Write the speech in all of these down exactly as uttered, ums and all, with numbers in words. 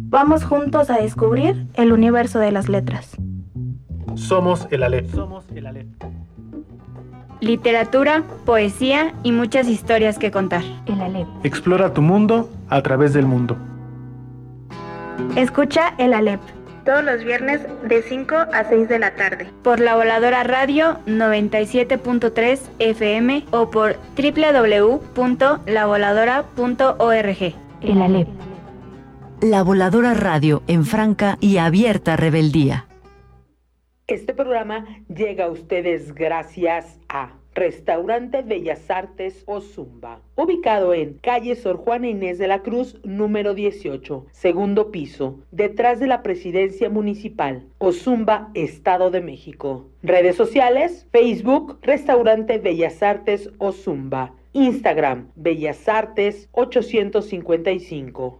Vamos juntos a descubrir el universo de las letras. Somos el Aleph. Somos el Aleph. Literatura, poesía y muchas historias que contar. El Aleph. Explora tu mundo a través del mundo. Escucha el Aleph todos los viernes de cinco a seis de la tarde. Por La Voladora Radio noventa y siete punto tres F M o por doble u doble u doble u punto la voladora punto org. El Aleph. La Voladora Radio en franca y abierta rebeldía. Este programa llega a ustedes gracias a Restaurante Bellas Artes Ozumba, ubicado en calle Sor Juana Inés de la Cruz, número dieciocho, segundo piso, detrás de la Presidencia Municipal, Ozumba, Estado de México. Redes sociales, Facebook, Restaurante Bellas Artes Ozumba, Instagram, Bellas Artes ochocientos cincuenta y cinco.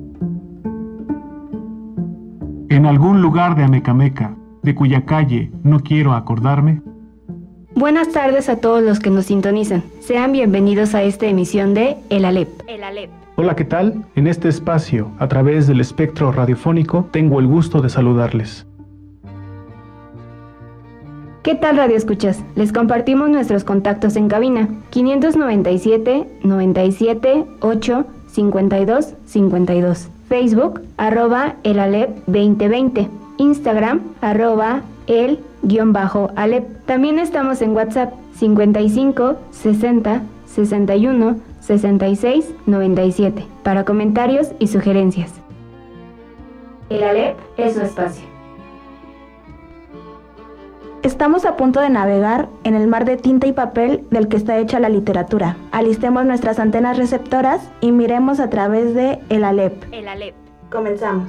En algún lugar de Amecameca, de cuya calle no quiero acordarme. Buenas tardes a todos los que nos sintonizan. Sean bienvenidos a esta emisión de El Aleph. El Aleph. Hola, ¿qué tal? En este espacio, a través del espectro radiofónico, tengo el gusto de saludarles. ¿Qué tal, Radio Escuchas? Les compartimos nuestros contactos en cabina: quinientos noventa y siete, noventa y siete, ocho, cincuenta y dos, cincuenta y dos. Facebook, arroba el Aleph veinte veinte. Instagram, arroba el guión bajo Aleph. También estamos en WhatsApp, cincuenta y cinco, sesenta, sesenta y uno, sesenta y seis, noventa y siete, para comentarios y sugerencias. El Aleph es su espacio. Estamos a punto de navegar en el mar de tinta y papel del que está hecha la literatura. Alistemos nuestras antenas receptoras y miremos a través de El Aleph. El Aleph. Comenzamos.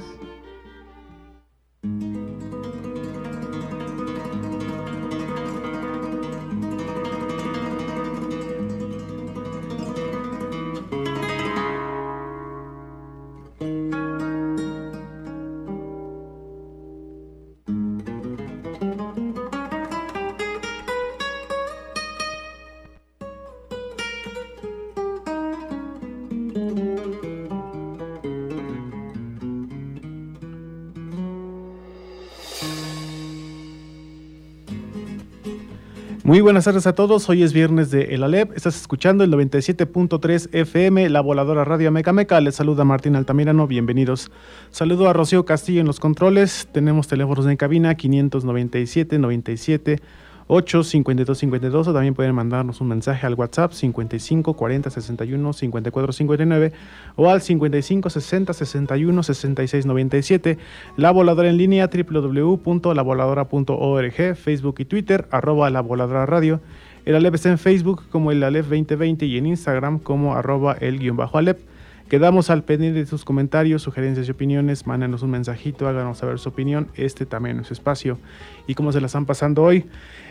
Muy buenas tardes a todos, hoy es viernes de El Aleph, estás escuchando el noventa y siete punto tres F M, La Voladora Radio Amecameca. Les saluda Martín Altamirano, bienvenidos. Saludo a Rocío Castillo en los controles, tenemos teléfonos en cabina quinientos noventa y siete, noventa y siete, ocho, cincuenta y dos, cincuenta y dos, o también pueden mandarnos un mensaje al WhatsApp cincuenta y cinco, cuarenta, sesenta y uno, cincuenta y cuatro, cincuenta y nueve o al cincuenta y cinco, sesenta, sesenta y uno, sesenta y seis, noventa y siete. La Voladora en línea, doble u doble u doble u punto la voladora punto org, Facebook y Twitter, arroba La Voladora Radio. El Aleph está en Facebook como el Aleph veinte veinte y en Instagram como arroba el guión bajo Aleph. Quedamos al pendiente de sus comentarios, sugerencias y opiniones. Mándenos un mensajito, háganos saber su opinión. Este también es su espacio. ¿Y cómo se la están pasando hoy?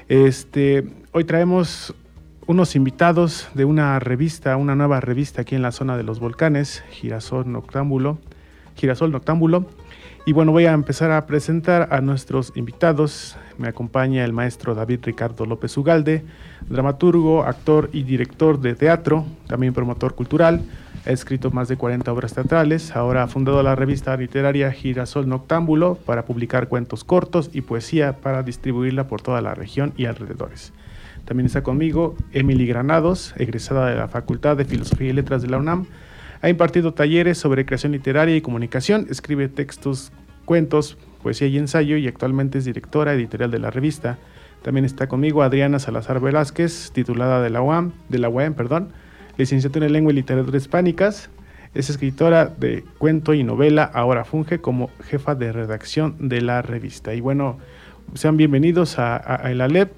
Este, hoy traemos unos invitados de una revista, una nueva revista aquí en la zona de los volcanes, Girasol Noctámbulo. Girasol Noctámbulo. Y bueno, voy a empezar a presentar a nuestros invitados. Me acompaña el maestro David Ricardo López Ugalde, dramaturgo, actor y director de teatro, también promotor cultural. Ha escrito más de cuarenta obras teatrales. Ahora ha fundado la revista literaria Girasol Noctámbulo para publicar cuentos cortos y poesía para distribuirla por toda la región y alrededores. También está conmigo Emily Granados, egresada de la Facultad de Filosofía y Letras de la UNAM. Ha impartido talleres sobre creación literaria y comunicación, escribe textos, cuentos, poesía y ensayo y actualmente es directora editorial de la revista. También está conmigo Adriana Salazar Velázquez, titulada de la U A M, de la U A M, perdón, licenciatura en Lengua y Literatura Hispánicas. Es escritora de cuento y novela, ahora funge como jefa de redacción de la revista. Y bueno, sean bienvenidos a, a, a El Aleph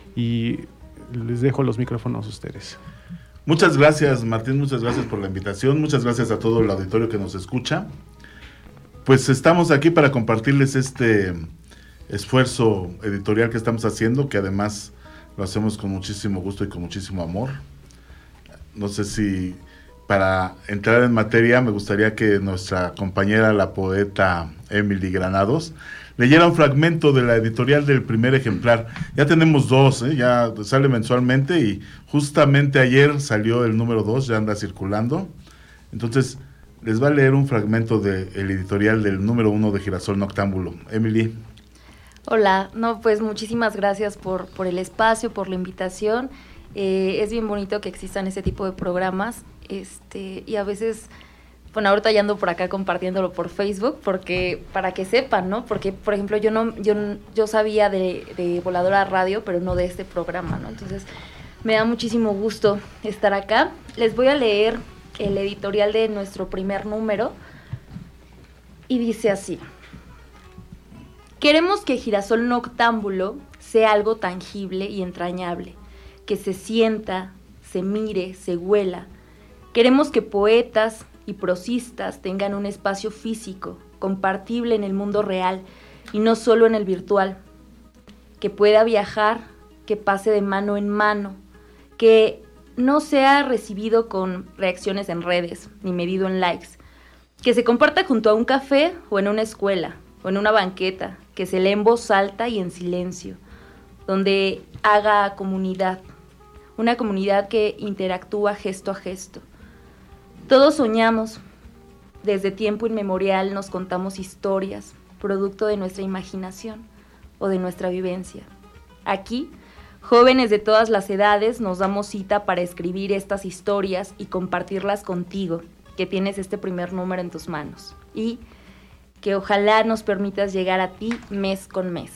y les dejo los micrófonos a ustedes. Muchas gracias, Martín, muchas gracias por la invitación, muchas gracias a todo el auditorio que nos escucha. Pues estamos aquí para compartirles este esfuerzo editorial que estamos haciendo, que además lo hacemos con muchísimo gusto y con muchísimo amor. No sé si para entrar en materia me gustaría que nuestra compañera, la poeta Emily Granados, leyera un fragmento de la editorial del primer ejemplar. Ya tenemos dos, ¿eh? Ya sale mensualmente y justamente ayer salió el número dos, ya anda circulando. Entonces, les va a leer un fragmento del editorial del número uno de Girasol Noctámbulo. Emily. Hola, no, pues muchísimas gracias por, por el espacio, por la invitación. Eh, es bien bonito que existan ese tipo de programas, este, y a veces, bueno, ahorita ya ando por acá compartiéndolo por Facebook, porque para que sepan, ¿no? Porque, por ejemplo, yo no, yo, yo sabía de, de Voladora Radio, pero no de este programa, ¿no? Entonces, me da muchísimo gusto estar acá. Les voy a leer el editorial de nuestro primer número, y dice así: queremos que Girasol Noctámbulo sea algo tangible y entrañable, que se sienta, se mire, se huela. Queremos que poetas y prosistas tengan un espacio físico, compartible en el mundo real y no solo en el virtual, que pueda viajar, que pase de mano en mano, que no sea recibido con reacciones en redes ni medido en likes, que se comparta junto a un café o en una escuela o en una banqueta, que se lee en voz alta y en silencio, donde haga comunidad, una comunidad que interactúa gesto a gesto. Todos soñamos, desde tiempo inmemorial nos contamos historias, producto de nuestra imaginación o de nuestra vivencia. Aquí, jóvenes de todas las edades nos damos cita para escribir estas historias y compartirlas contigo, que tienes este primer número en tus manos, y que ojalá nos permitas llegar a ti mes con mes.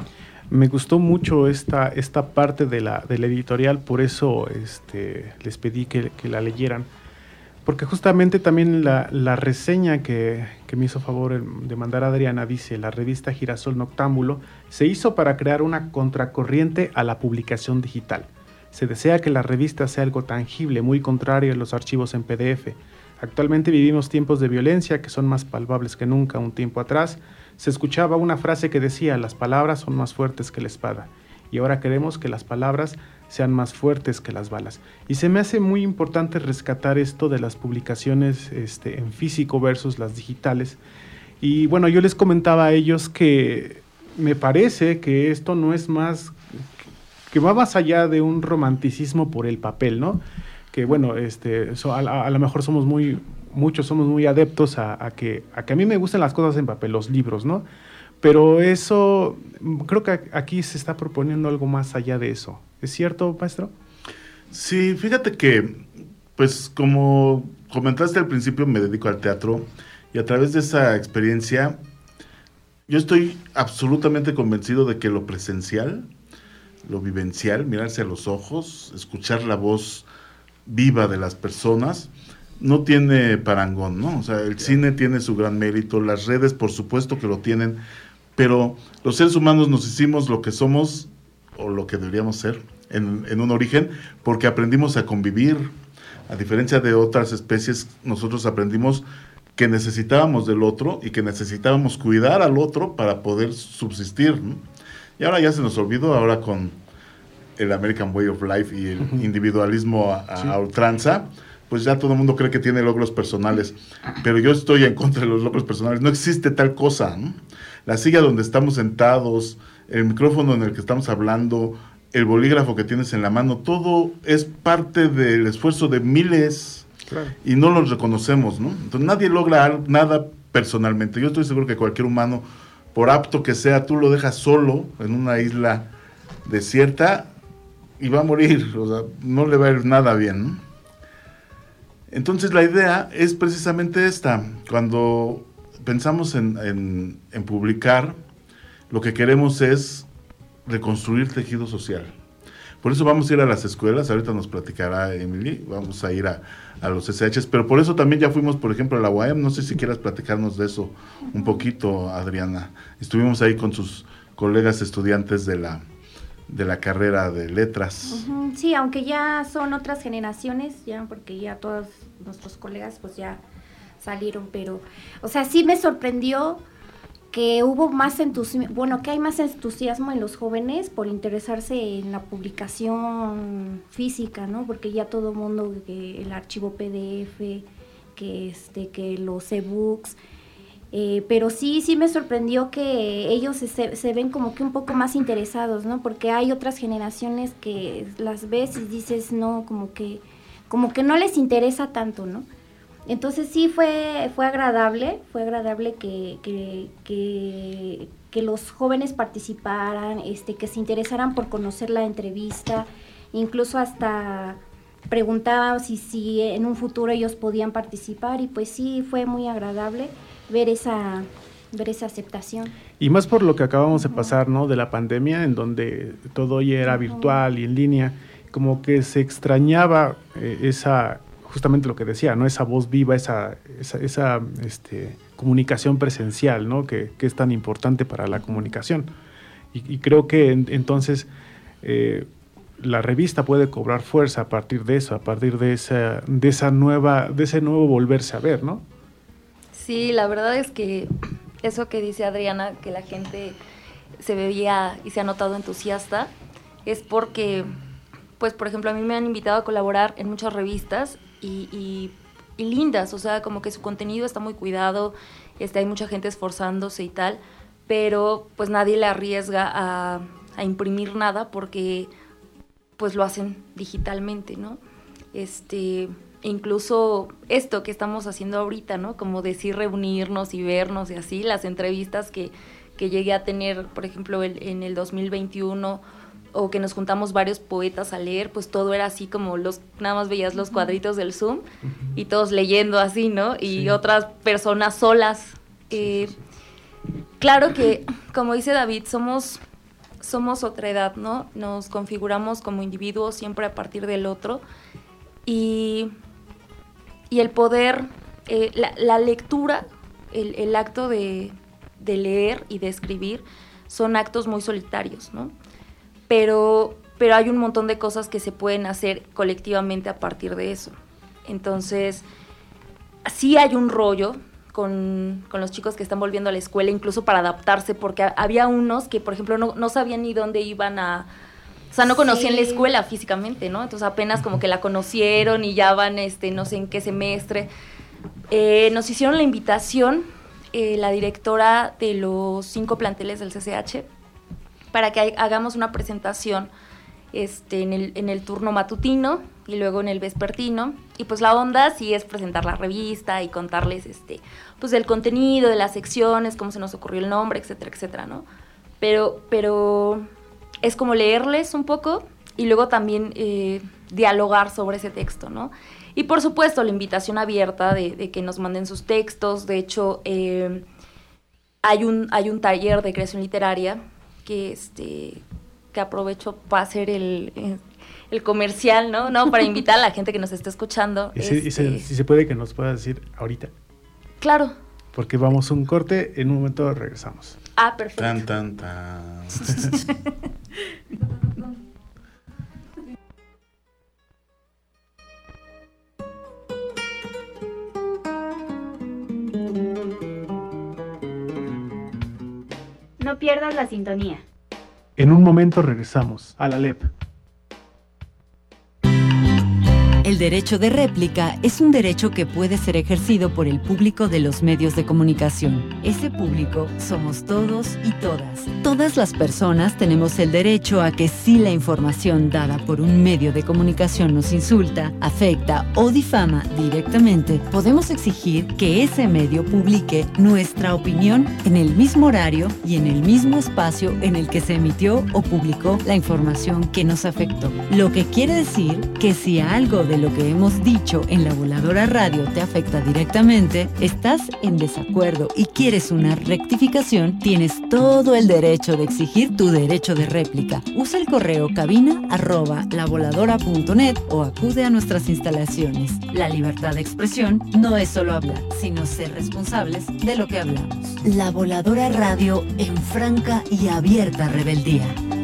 Me gustó mucho esta, esta parte de la, de la editorial, por eso este, les pedí que, que la leyeran, porque justamente también la, la reseña que, que me hizo favor de mandar Adriana dice: la revista Girasol Noctámbulo se hizo para crear una contracorriente a la publicación digital. Se desea que la revista sea algo tangible, muy contrario a los archivos en P D F. Actualmente vivimos tiempos de violencia que son más palpables que nunca. Un tiempo atrás se escuchaba una frase que decía: las palabras son más fuertes que la espada. Y ahora queremos que las palabras sean más fuertes que las balas. Y se me hace muy importante rescatar esto de las publicaciones este, en físico versus las digitales. Y bueno, yo les comentaba a ellos que me parece que esto no es más, que va más allá de un romanticismo por el papel, ¿no? Que bueno, este, so, a, a, a lo mejor somos muy, muchos somos muy adeptos a, a, que, a que a mí me gustan las cosas en papel, los libros, ¿no? Pero eso, creo que aquí se está proponiendo algo más allá de eso. ¿Es cierto, maestro? Sí, fíjate que, pues como comentaste al principio, me dedico al teatro, y a través de esa experiencia, yo estoy absolutamente convencido de que lo presencial, lo vivencial, mirarse a los ojos, escuchar la voz viva de las personas, no tiene parangón, ¿no? O sea, el cine tiene su gran mérito, las redes por supuesto que lo tienen, pero los seres humanos nos hicimos lo que somos, o lo que deberíamos ser, en, en un origen, porque aprendimos a convivir. A diferencia de otras especies, nosotros aprendimos que necesitábamos del otro y que necesitábamos cuidar al otro para poder subsistir, ¿no? Y ahora ya se nos olvidó, ahora con el American Way of Life y el uh-huh. individualismo a, a, sí. a ultranza, pues ya todo el mundo cree que tiene logros personales, pero yo estoy en contra de los logros personales. No existe tal cosa, ¿no? La silla donde estamos sentados, el micrófono en el que estamos hablando, el bolígrafo que tienes en la mano, todo es parte del esfuerzo de miles, claro. Y no los reconocemos, ¿no? Entonces nadie logra nada personalmente. Yo estoy seguro que cualquier humano, por apto que sea, tú lo dejas solo en una isla desierta y va a morir, o sea, no le va a ir nada bien, ¿no? Entonces la idea es precisamente esta: cuando pensamos en, en, en publicar, lo que queremos es reconstruir tejido social. Por eso vamos a ir a las escuelas, ahorita nos platicará Emily, vamos a ir a, a los S Hs, pero por eso también ya fuimos, por ejemplo, a la U A M, no sé si quieras platicarnos de eso un poquito, Adriana. Estuvimos ahí con sus colegas estudiantes de la, de la carrera de letras. Uh-huh. Sí, aunque ya son otras generaciones, ya porque ya todos nuestros colegas pues ya salieron, pero, o sea, sí me sorprendió que hubo más entusiasmo, bueno, que hay más entusiasmo en los jóvenes por interesarse en la publicación física, ¿no? Porque ya todo el mundo, que el archivo P D F, que este, que los e-books, eh, pero sí, sí me sorprendió que ellos se, se ven como que un poco más interesados, ¿no? Porque hay otras generaciones que las ves y dices, no, como que, como que no les interesa tanto, ¿no? Entonces sí fue, fue agradable, fue agradable que, que, que, que los jóvenes participaran, este, que se interesaran por conocer la entrevista, incluso hasta preguntaban si, si en un futuro ellos podían participar, y pues sí fue muy agradable ver esa, ver esa aceptación. Y más por lo que acabamos de pasar, ¿no? De la pandemia, en donde todo ya era virtual y en línea, como que se extrañaba eh, esa... justamente lo que decía, ¿no? Esa voz viva, esa, esa, esa este, comunicación presencial, ¿no? Que, que es tan importante para la comunicación. Y, y creo que en, entonces eh, la revista puede cobrar fuerza a partir de eso, a partir de esa, de esa nueva, de ese nuevo volverse a ver, ¿no? Sí, la verdad es que eso que dice Adriana, que la gente se veía y se ha notado entusiasta, es porque, pues, por ejemplo, a mí me han invitado a colaborar en muchas revistas Y, y, y lindas, o sea, como que su contenido está muy cuidado, este, hay mucha gente esforzándose y tal, pero pues nadie le arriesga a, a imprimir nada porque pues lo hacen digitalmente, ¿no? Este, incluso esto que estamos haciendo ahorita, ¿no? Como decir reunirnos y vernos y así, las entrevistas que, que llegué a tener, por ejemplo, el, en el dos mil veintiuno, o que nos juntamos varios poetas a leer, pues todo era así como los, nada más veías los cuadritos del Zoom uh-huh. y todos leyendo así, ¿no? Y sí. otras personas solas. Eh, sí, sí. Claro que, como dice David, somos, somos otra edad, ¿no? Nos configuramos como individuos siempre a partir del otro y, y el poder, eh, la, la lectura, el, el acto de, de leer y de escribir son actos muy solitarios, ¿no? Pero, pero hay un montón de cosas que se pueden hacer colectivamente a partir de eso. Entonces, sí hay un rollo con, con los chicos que están volviendo a la escuela, incluso para adaptarse, porque había unos que, por ejemplo, no, no sabían ni dónde iban a... O sea, no conocían sí. la escuela físicamente, ¿no? Entonces apenas como que la conocieron y ya van, este, no sé en qué semestre. Eh, nos hicieron la invitación, eh, la directora de los cinco planteles del C C H, para que hagamos una presentación este, en, el, en el turno matutino y luego en el vespertino. Y pues la onda sí es presentar la revista y contarles este, pues el contenido de las secciones, cómo se nos ocurrió el nombre, etcétera, etcétera, ¿no? Pero, pero es como leerles un poco y luego también eh, dialogar sobre ese texto, ¿no? Y por supuesto la invitación abierta de, de que nos manden sus textos. De hecho, eh, hay, un, hay un taller de creación literaria que este que aprovecho para hacer el, el comercial, ¿no? ¿no? Para invitar a la gente que nos está escuchando. Y, si, este... y se, si se puede que nos puedas decir ahorita. Claro. Porque vamos a un corte, en un momento regresamos. Ah, perfecto. Tan, tan, tan. No pierdas la sintonía. En un momento regresamos a la L E P. El derecho de réplica es un derecho que puede ser ejercido por el público de los medios de comunicación. Ese público somos todos y todas. Todas las personas tenemos el derecho a que si la información dada por un medio de comunicación nos insulta, afecta o difama directamente, podemos exigir que ese medio publique nuestra opinión en el mismo horario y en el mismo espacio en el que se emitió o publicó la información que nos afectó. Lo que quiere decir que si algo de lo que hemos dicho en La Voladora Radio te afecta directamente, estás en desacuerdo y quieres una rectificación, tienes todo el derecho de exigir tu derecho de réplica. Usa el correo cabina arroba lavoladora.net o acude a nuestras instalaciones. La libertad de expresión no es solo hablar, sino ser responsables de lo que hablamos. La Voladora Radio en franca y abierta rebeldía.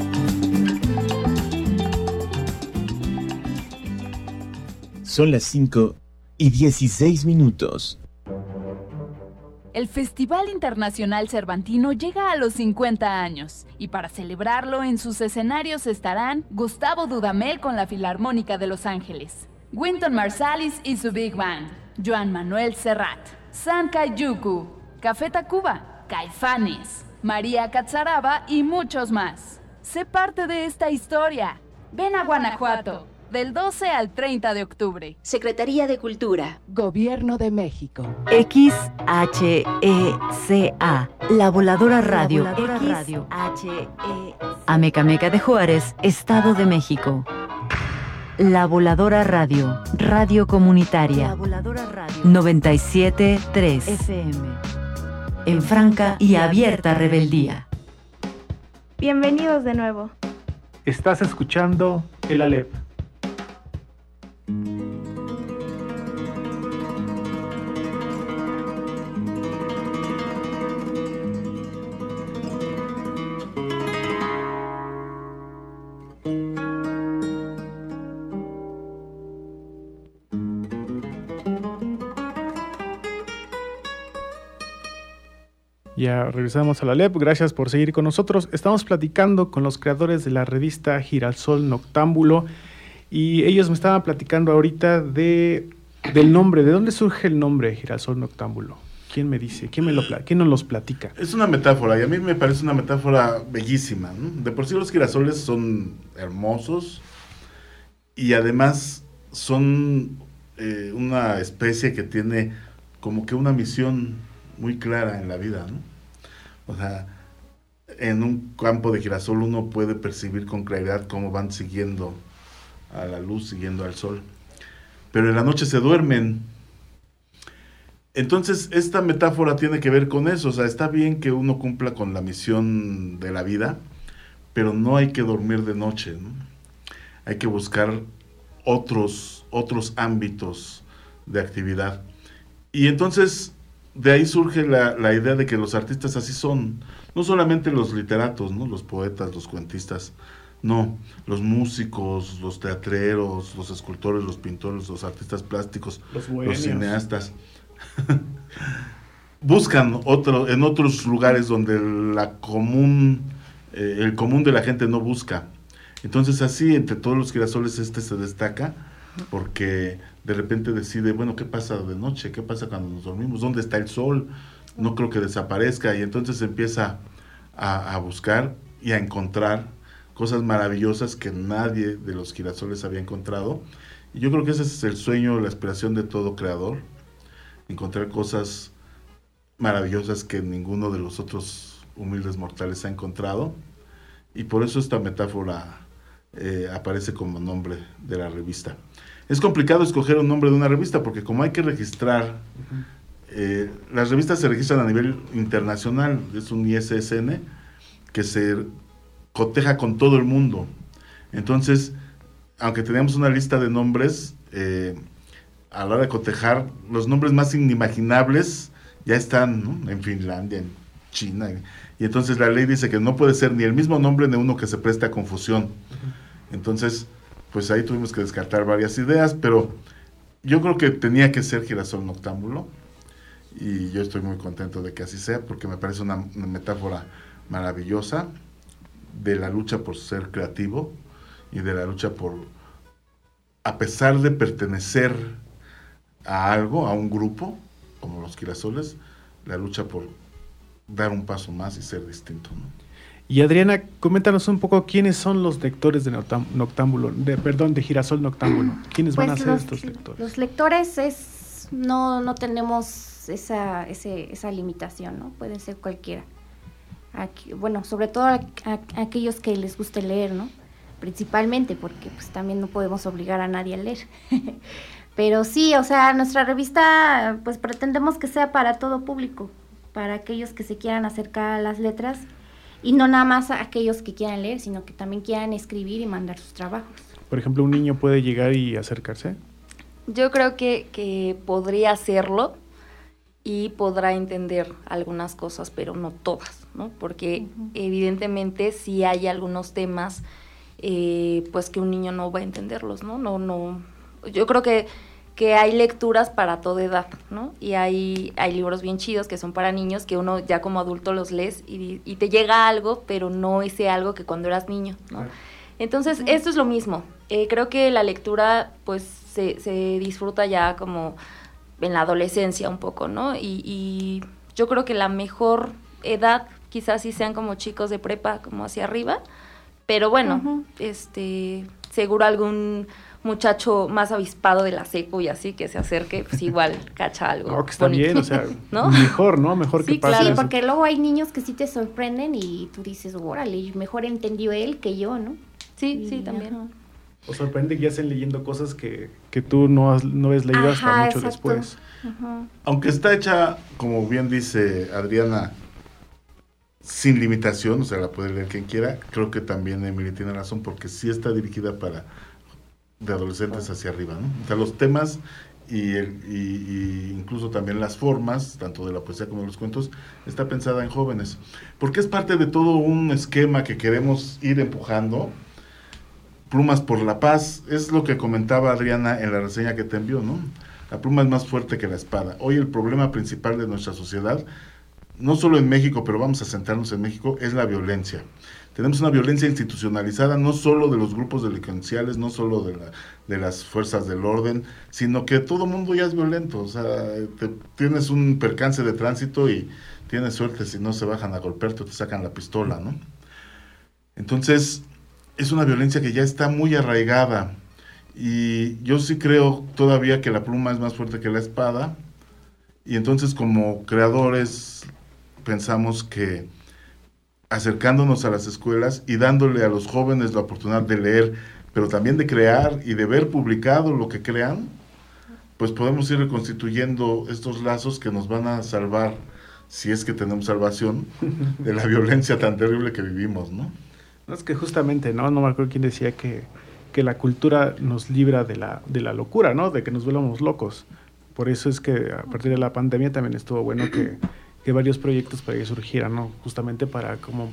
Son las cinco y dieciséis minutos. El Festival Internacional Cervantino llega a los cincuenta años y para celebrarlo en sus escenarios estarán Gustavo Dudamel con la Filarmónica de Los Ángeles, Wynton Marsalis y su Big Band, Joan Manuel Serrat, San Cayucu, Café Tacuba, Caifanes, María Catzaraba y muchos más. Sé parte de esta historia. Ven a Guanajuato. del doce al treinta de octubre. Secretaría de Cultura. Gobierno de México. X H E C A, La Voladora Radio. La Voladora X Radio. H E C A. Amecameca de Juárez, Estado de México. La Voladora Radio, radio comunitaria. La Voladora Radio. noventa y siete punto tres F M. En franca y abierta rebeldía. Bienvenidos de nuevo. Estás escuchando el Alep. Ya regresamos a la Alep, gracias por seguir con nosotros. Estamos platicando con los creadores de la revista Girasol Noctámbulo y ellos me estaban platicando ahorita de, del nombre, ¿de dónde surge el nombre Girasol Noctámbulo? ¿Quién me dice? ¿Quién, me lo, ¿Quién nos los platica? Es una metáfora y a mí me parece una metáfora bellísima, ¿no? De por sí los girasoles son hermosos y además son eh, una especie que tiene como que una misión muy clara en la vida, ¿no? O sea, en un campo de girasol uno puede percibir con claridad cómo van siguiendo a la luz, siguiendo al sol. Pero en la noche se duermen. Entonces, esta metáfora tiene que ver con eso. O sea, está bien que uno cumpla con la misión de la vida, pero no hay que dormir de noche, ¿no? Hay que buscar otros, otros ámbitos de actividad. Y entonces de ahí surge la, la idea de que los artistas así son, no solamente los literatos, ¿no? Los poetas, los cuentistas, no, los músicos, los teatreros, los escultores, los pintores, los artistas plásticos, los, los cineastas, buscan otro, en otros lugares donde la común, eh, el común de la gente no busca. Entonces así, entre todos los girasoles este se destaca, porque de repente decide, bueno, ¿qué pasa de noche? ¿Qué pasa cuando nos dormimos? ¿Dónde está el sol? No creo que desaparezca. Y entonces empieza a, a buscar y a encontrar cosas maravillosas que nadie de los girasoles había encontrado. Y yo creo que ese es el sueño, la aspiración de todo creador, encontrar cosas maravillosas que ninguno de los otros humildes mortales ha encontrado. Y por eso esta metáfora eh, aparece como nombre de la revista. Es complicado escoger un nombre de una revista porque como hay que registrar, eh, las revistas se registran a nivel internacional, es un I S S N que se coteja con todo el mundo. Entonces, aunque tenemos una lista de nombres, eh, a la hora de cotejar, los nombres más inimaginables ya están, ¿no? En Finlandia, en China, y entonces la ley dice que no puede ser ni el mismo nombre ni uno que se preste a confusión. Entonces, pues ahí tuvimos que descartar varias ideas, pero yo creo que tenía que ser Girasol Noctámbulo, y yo estoy muy contento de que así sea, porque me parece una, una metáfora maravillosa de la lucha por ser creativo y de la lucha por, a pesar de pertenecer a algo, a un grupo, como los girasoles, la lucha por dar un paso más y ser distinto, ¿no? Y Adriana, coméntanos un poco quiénes son los lectores de Noctámbulo, de, perdón, de Girasol Noctámbulo. ¿Quiénes pues van a ser los, estos lectores? Los lectores es no no tenemos esa ese, esa limitación, ¿no? Puede ser cualquiera. Aquí, bueno, sobre todo a, a, a aquellos que les guste leer, ¿no? Principalmente, porque pues también no podemos obligar a nadie a leer. Pero sí, o sea, nuestra revista, pues pretendemos que sea para todo público, para aquellos que se quieran acercar a las letras. Y no nada más a aquellos que quieran leer, sino que también quieran escribir y mandar sus trabajos. Por ejemplo, ¿un niño puede llegar y acercarse? Yo creo que, que podría hacerlo y podrá entender algunas cosas, pero no todas, ¿no? Porque uh-huh. evidentemente sí hay algunos temas eh, pues que un niño no va a entenderlos, ¿no? No, no. Yo creo que que hay lecturas para toda edad, ¿no? Y hay, hay libros bien chidos que son para niños, que uno ya como adulto los lees y, y te llega algo, pero no ese algo que cuando eras niño, ¿no? Claro. Entonces, uh-huh. esto es lo mismo. Eh, creo que la lectura, pues, se, se disfruta ya como en la adolescencia un poco, ¿no? Y, y yo creo que la mejor edad quizás sí sean como chicos de prepa, como hacia arriba, pero bueno, uh-huh. este, seguro algún muchacho más avispado de la seco y así que se acerque, pues igual cacha algo. No, que está bonito. bien, o sea, ¿no? mejor, ¿no? Mejor Sí, que pase claro. eso. Porque luego hay niños que sí te sorprenden y tú dices, órale, mejor entendió él que yo, ¿no? Sí, Y, sí, también. ajá. O sorprende que ya estén leyendo cosas que, que tú no has, no has leído hasta Ajá, mucho exacto. después. Ajá. Aunque está hecha, como bien dice Adriana, sin limitación, o sea, la puede leer quien quiera, creo que también Emily tiene razón, porque sí está dirigida para de adolescentes hacia arriba, ¿no? O sea, los temas y, el, y, y incluso también las formas, tanto de la poesía como de los cuentos, está pensada en jóvenes, porque es parte de todo un esquema que queremos ir empujando. Plumas por la paz, es lo que comentaba Adriana en la reseña que te envió, ¿no? La pluma es más fuerte que la espada. Hoy el problema principal de nuestra sociedad, no solo en México, pero vamos a centrarnos en México, es la violencia. Tenemos una violencia institucionalizada, no solo de los grupos delincuenciales, no solo de, la, de las fuerzas del orden, sino que todo mundo ya es violento. O sea, te, tienes un percance de tránsito y tienes suerte si no se bajan a golpearte o te sacan la pistola, ¿no? Entonces, es una violencia que ya está muy arraigada. Y yo sí creo todavía que la pluma es más fuerte que la espada. Y entonces, como creadores, pensamos que acercándonos a las escuelas y dándole a los jóvenes la oportunidad de leer, pero también de crear y de ver publicado lo que crean, pues podemos ir reconstituyendo estos lazos que nos van a salvar, si es que tenemos salvación, de la violencia tan terrible que vivimos, ¿no? No, es que justamente, ¿no? No me acuerdo quién decía que, que la cultura nos libra de la, de la locura, ¿no? De que nos vuelvamos locos. Por eso es que a partir de la pandemia también estuvo bueno que, que varios proyectos para que surgieran, ¿no? Justamente para como,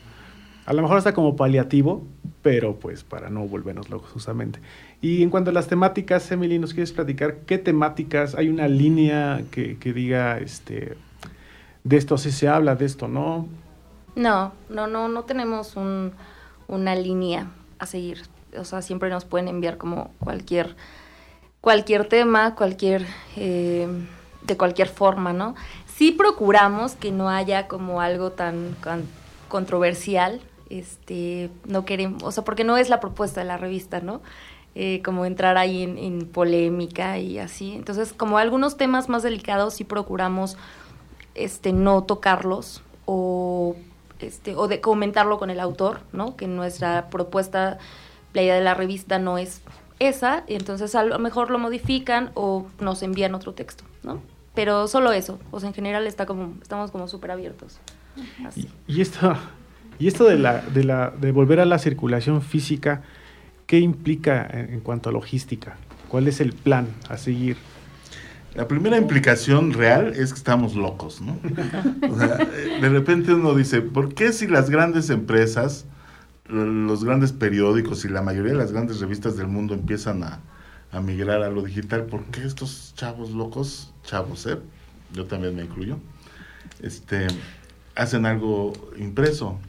a lo mejor hasta como paliativo, pero pues para no volvernos locos justamente. Y en cuanto a las temáticas, Emily, ¿nos quieres platicar qué temáticas? ¿Hay una línea que, que diga, este, de esto sí se habla, de esto no? No, no, no, no tenemos un, una línea a seguir. O sea, siempre nos pueden enviar como cualquier, cualquier tema, cualquier, eh, de cualquier forma, ¿no? Sí procuramos que no haya como algo tan, tan controversial, este, no queremos, o sea, porque no es la propuesta de la revista, ¿no? Eh, como entrar ahí en, en polémica y así. Entonces, como algunos temas más delicados sí procuramos, este, no tocarlos o Este, o de comentarlo con el autor, ¿no? Que nuestra propuesta, la idea de la revista no es esa, y entonces a lo mejor lo modifican o nos envían otro texto, ¿no? Pero solo eso, o sea, en general está como, estamos como súper abiertos. Así. Y, y esto, y esto de la, de la, de volver a la circulación física, ¿qué implica en, en cuanto a logística? ¿Cuál es el plan a seguir? La primera implicación real es que estamos locos, ¿no? O sea, de repente uno dice, ¿por qué si las grandes empresas, los grandes periódicos y la mayoría de las grandes revistas del mundo empiezan a, a migrar a lo digital, por qué estos chavos locos, chavos, ¿eh? Yo también me incluyo, este, hacen algo impreso?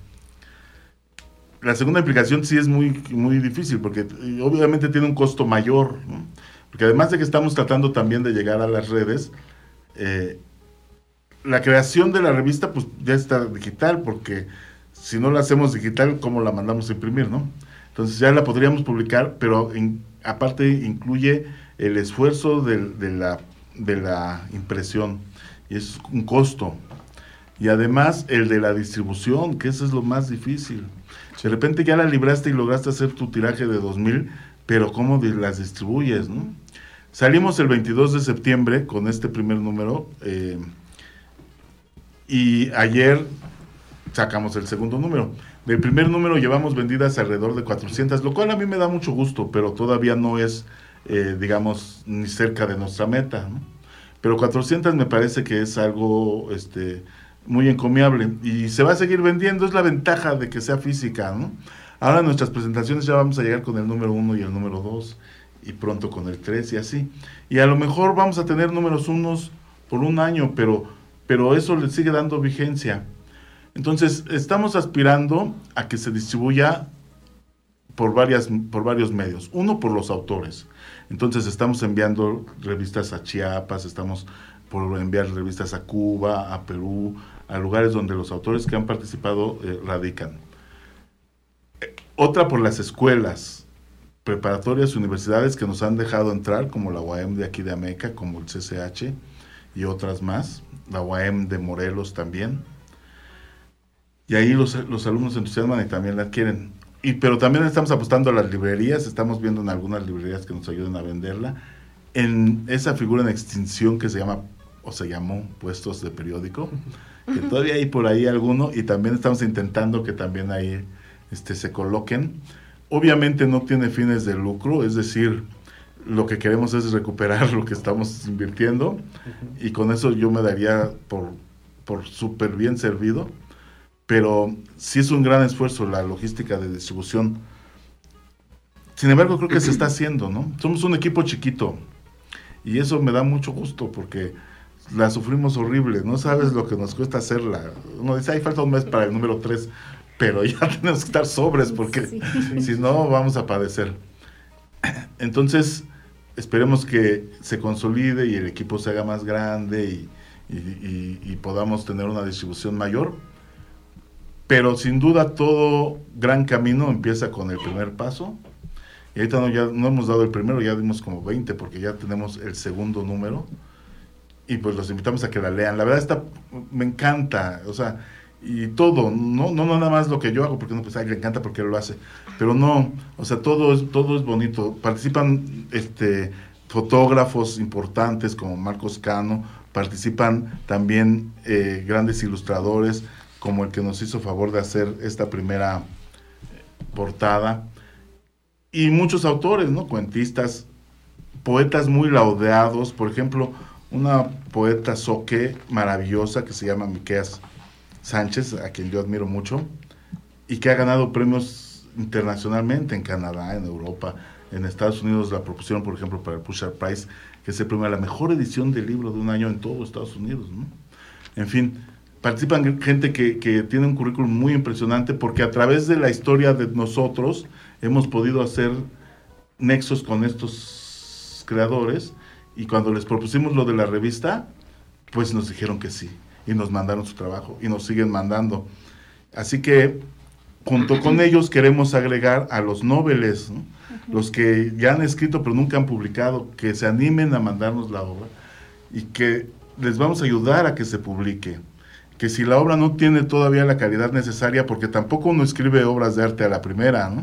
La segunda implicación sí es muy, muy difícil, porque obviamente tiene un costo mayor, ¿no? Porque además de que estamos tratando también de llegar a las redes, eh, la creación de la revista pues ya está digital, porque si no la hacemos digital, ¿cómo la mandamos a imprimir, no? Entonces ya la podríamos publicar, pero en, aparte incluye el esfuerzo de, de, la, de la impresión, y es un costo. Y además el de la distribución, que eso es lo más difícil. De repente ya la libraste y lograste hacer tu tiraje de dos mil, pero ¿cómo las distribuyes, no? Salimos el veintidós de septiembre con este primer número, eh, y ayer sacamos el segundo número. Del primer número llevamos vendidas alrededor de cuatrocientas, lo cual a mí me da mucho gusto, pero todavía no es, eh, digamos, ni cerca de nuestra meta, ¿no? Pero cuatrocientas me parece que es algo este, muy encomiable, y se va a seguir vendiendo, es la ventaja de que sea física, ¿no? Ahora en nuestras presentaciones ya vamos a llegar con el número uno y el número dos, y pronto con el tres y así. Y a lo mejor vamos a tener números unos por un año, pero, pero eso le sigue dando vigencia. Entonces, estamos aspirando a que se distribuya por, varias, por varios medios. Uno, por los autores. Entonces, estamos enviando revistas a Chiapas, estamos por enviar revistas a Cuba, a Perú, a lugares donde los autores que han participado eh, radican. Otra por las escuelas. preparatorias y universidades que nos han dejado entrar, como la U A M de aquí de Ameca, como el C C H y otras más, la U A M de Morelos también. Y ahí los, los alumnos se entusiasman y también la adquieren. Y, pero también estamos apostando a las librerías, estamos viendo en algunas librerías que nos ayuden a venderla, en esa figura en extinción que se llama, o se llamó, puestos de periódico, que todavía hay por ahí alguno, y también estamos intentando que también ahí este, se coloquen. Obviamente no tiene fines de lucro, es decir, lo que queremos es recuperar lo que estamos invirtiendo, uh-huh. y con eso yo me daría por, por súper bien servido, pero sí es un gran esfuerzo la logística de distribución. Sin embargo, creo que se está haciendo, ¿no? Somos un equipo chiquito, y eso me da mucho gusto, porque la sufrimos horrible, no sabes lo que nos cuesta hacerla. Uno dice, ay, falta un mes para el número tres, pero ya tenemos que estar sobres, porque sí. si no vamos a padecer. Entonces, esperemos que se consolide y el equipo se haga más grande y, y, y, y podamos tener una distribución mayor, pero sin duda todo gran camino empieza con el primer paso. Y ahorita no, ya no hemos dado el primero, ya dimos como veinte, porque ya tenemos el segundo número, y pues los invitamos a que la lean. La verdad está, me encanta, o sea, y todo, no, no nada más lo que yo hago, porque no, pues ay, le encanta porque él lo hace, pero no, o sea, todo es, todo es bonito. Participan este, fotógrafos importantes como Marcos Cano, participan también eh, grandes ilustradores, como el que nos hizo favor de hacer esta primera portada, y muchos autores, ¿no? Cuentistas, poetas muy laudeados, por ejemplo, una poeta zoque maravillosa que se llama Miqueas Sánchez, a quien yo admiro mucho, y que ha ganado premios internacionalmente en Canadá, en Europa, en Estados Unidos. La propusieron, por ejemplo, para el Pusher Prize, que es el premio a la mejor edición de libro de un año en todo Estados Unidos, ¿no? En fin, participan gente que, que tiene un currículum muy impresionante, porque a través de la historia de nosotros hemos podido hacer nexos con estos creadores, y cuando les propusimos lo de la revista, pues nos dijeron que sí, y nos mandaron su trabajo, y nos siguen mandando. Así que, junto con ellos, queremos agregar a los noveles, ¿no? Uh-huh. Los que ya han escrito pero nunca han publicado, que se animen a mandarnos la obra, y que les vamos a ayudar a que se publique. Que si la obra no tiene todavía la calidad necesaria, porque tampoco uno escribe obras de arte a la primera, ¿no?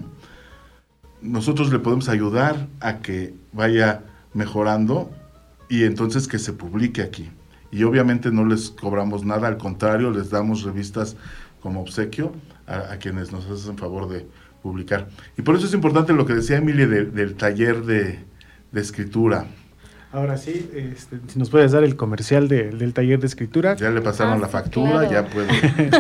Nosotros le podemos ayudar a que vaya mejorando, y entonces que se publique aquí. Y obviamente no les cobramos nada, al contrario, les damos revistas como obsequio a, a quienes nos hacen favor de publicar. Y por eso es importante lo que decía Emilia de, del taller de, de escritura. Ahora sí, este, si nos puedes dar el comercial de, del taller de escritura. Ya le pasaron ah, la factura, claro. Ya puede.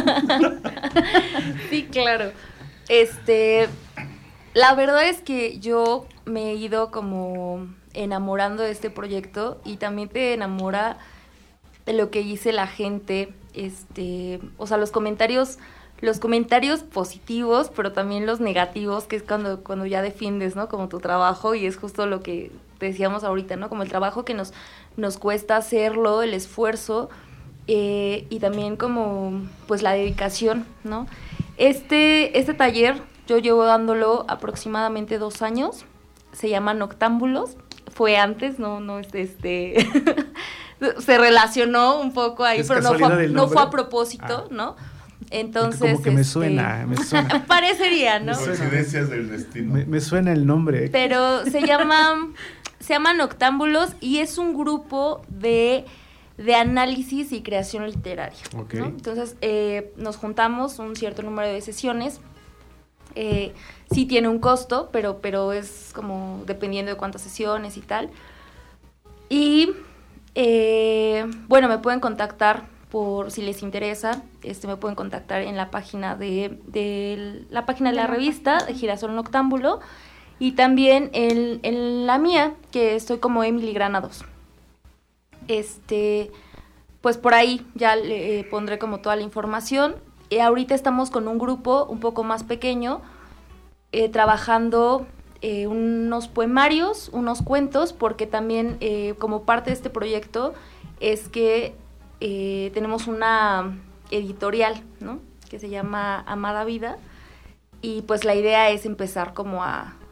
Sí, claro. Este, la verdad es que yo me he ido como enamorando de este proyecto, y también te enamora de lo que dice la gente, este, o sea, los comentarios, los comentarios positivos, pero también los negativos, que es cuando, cuando ya defiendes, ¿no? Como tu trabajo, y es justo lo que decíamos ahorita, ¿no? Como el trabajo que nos, nos cuesta hacerlo, el esfuerzo, eh, y también como, pues, la dedicación, ¿no? Este, este taller yo llevo dándolo aproximadamente dos años, se llama Noctámbulos, fue antes, no, no, este... se relacionó un poco ahí, es pero no fue, no fue a propósito, ah. ¿no? Entonces, como que me este, suena, me suena. Parecería, ¿no? Coincidencias del destino. Me, me suena el nombre. Pero se llama, se llama Noctámbulos, y es un grupo de, de análisis y creación literaria. Okay. ¿No? Entonces, eh, nos juntamos un cierto número de sesiones. Eh, sí tiene un costo, pero, pero es como dependiendo de cuántas sesiones y tal. Y Eh, bueno, me pueden contactar por si les interesa, este me pueden contactar en la página de, de la página de la revista de Girasol Noctámbulo, y también en, en la mía, que estoy como Emily Granados. Este, pues por ahí ya le eh, pondré como toda la información. Eh, ahorita estamos con un grupo un poco más pequeño, eh, trabajando Eh, unos poemarios, unos cuentos, porque también eh, como parte de este proyecto es que eh, tenemos una editorial, ¿no? Que se llama Amada Vida, y pues la idea es empezar como a,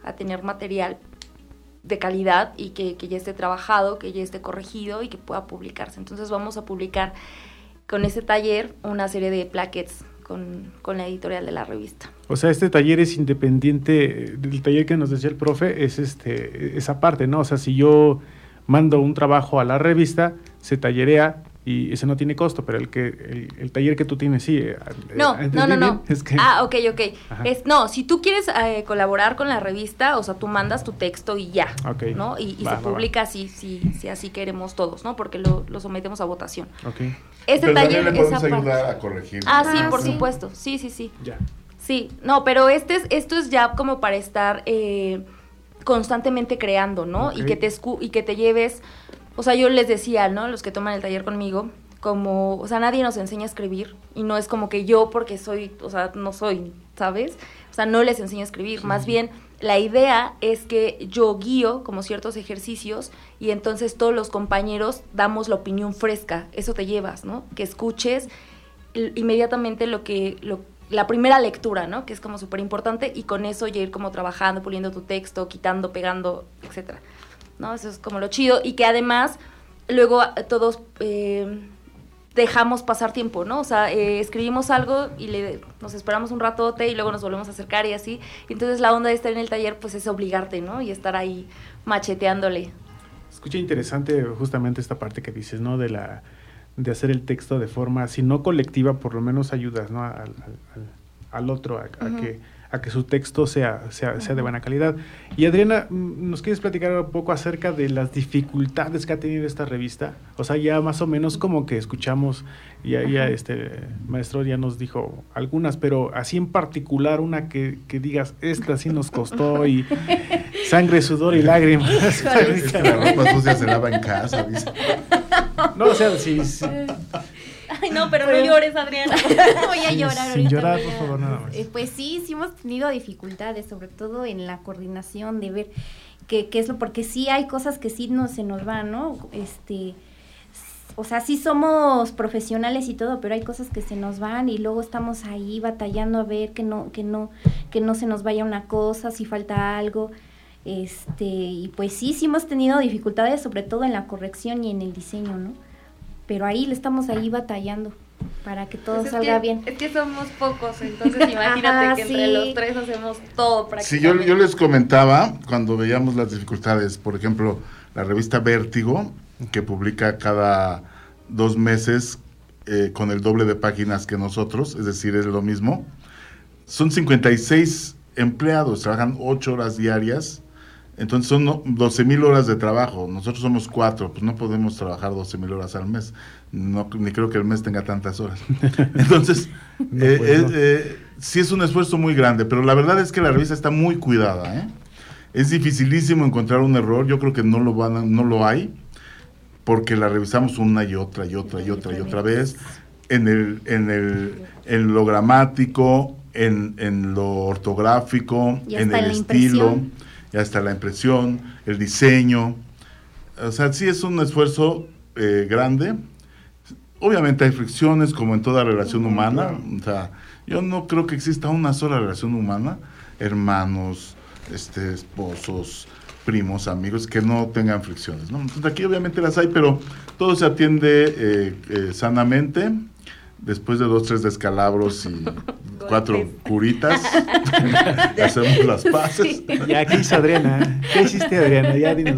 a tener material de calidad y que, que ya esté trabajado, que ya esté corregido y que pueda publicarse. Entonces vamos a publicar con ese taller una serie de plaquettes con, con la editorial de la revista. O sea, este taller es independiente, el taller que nos decía el profe es este esa parte, ¿no? O sea, si yo mando un trabajo a la revista, se tallerea y ese no tiene costo, pero el que el, el taller que tú tienes sí. No, eh, no, no, no. Es que... Ah, ok, ok. Es, no, si tú quieres eh, colaborar con la revista, o sea, tú mandas tu texto y ya, okay. ¿no? Y, y va, se va, publica va. si, si, si así queremos todos, ¿no? Porque lo, lo sometemos a votación. Okay. Este pero taller también le podemos esa ayudar parte. a corregir. Ah, sí, Ah, por sí. supuesto. Sí, sí, sí. Ya. Sí, no, pero este es, esto es ya como para estar eh, constantemente creando, ¿no? Okay. Y que te escu y que te lleves, o sea, yo les decía, ¿no? Los que toman el taller conmigo, como, o sea, nadie nos enseña a escribir y no es como que yo porque soy, o sea, no soy, ¿sabes? O sea, no les enseño a escribir, sí. Más bien la idea es que yo guío como ciertos ejercicios y entonces todos los compañeros damos la opinión fresca, eso te llevas, ¿no? Que escuches inmediatamente lo que, lo, la primera lectura, ¿no? Que es como súper importante y con eso ya ir como trabajando, puliendo tu texto, quitando, pegando, etcétera, ¿no? Eso es como lo chido y que además luego todos eh, dejamos pasar tiempo, ¿no? O sea, eh, escribimos algo y le, nos esperamos un ratote y luego nos volvemos a acercar y así. Y entonces la onda de estar en el taller pues es obligarte, ¿no? Y estar ahí macheteándole. Escucha interesante justamente esta parte que dices, ¿no? De la de hacer el texto de forma, si no colectiva, por lo menos ayudas, ¿no? Al, al, al otro, a, a uh-huh. que a que su texto sea, sea, sea de buena calidad. Y Adriana, ¿nos quieres platicar un poco acerca de las dificultades que ha tenido esta revista? O sea, ya más o menos como que escuchamos, ya, ya este maestro ya nos dijo algunas, pero así en particular una que, que digas, esta sí nos costó y sangre, sudor y lágrimas. Es que la ropa sucia se lava en casa, dice. No, o sea, sí, sí. Ay, no, pero no llores, Adriana. Voy a Sí, llorar sin ahorita. llorar, voy a- por favor, nada más. Eh, Pues sí, sí hemos tenido dificultades, sobre todo en la coordinación, de ver qué, qué es lo, porque sí hay cosas que sí no se nos van, ¿no? Este, o sea, sí somos profesionales y todo, pero hay cosas que se nos van y luego estamos ahí batallando a ver que no, que no, que no se nos vaya una cosa, si falta algo. Este, y pues sí, sí hemos tenido dificultades, sobre todo en la corrección y en el diseño, ¿no? Pero ahí le estamos ahí batallando para que todo Pues es salga que, bien. Es que somos pocos, entonces imagínate Ajá, que entre sí. los tres hacemos todo Sí, prácticamente. yo, yo les comentaba cuando veíamos las dificultades, por ejemplo, la revista Vértigo, que publica cada dos meses eh, con el doble de páginas que nosotros, es decir, es lo mismo. Son cincuenta y seis empleados, trabajan ocho horas diarias, entonces son no- doce mil horas de trabajo. Nosotros somos cuatro, pues no podemos trabajar doce mil horas al mes, no, ni creo que el mes tenga tantas horas. Entonces, No, eh, pues, eh, no. eh, sí es un esfuerzo muy grande, pero la verdad es que la revista está muy cuidada, ¿eh? Es dificilísimo encontrar un error, yo creo que no lo van a- no lo hay, porque la revisamos una y otra y otra y otra y otra vez, en el, en el, en lo gramático, en, en lo ortográfico, Y en hasta el en la estilo, impresión. y hasta la impresión, el diseño. O sea, sí es un esfuerzo eh, grande. Obviamente hay fricciones como en toda relación humana. O sea, yo no creo que exista una sola relación humana, hermanos, este, esposos, primos, amigos, que no tengan fricciones, ¿no? Entonces aquí obviamente las hay, pero todo se atiende eh, eh, sanamente. Después de dos, tres descalabros y cuatro curitas, hacemos las paces. Ya, ¿qué hizo Adriana? ¿Qué hiciste, Adriana? Ya dinos.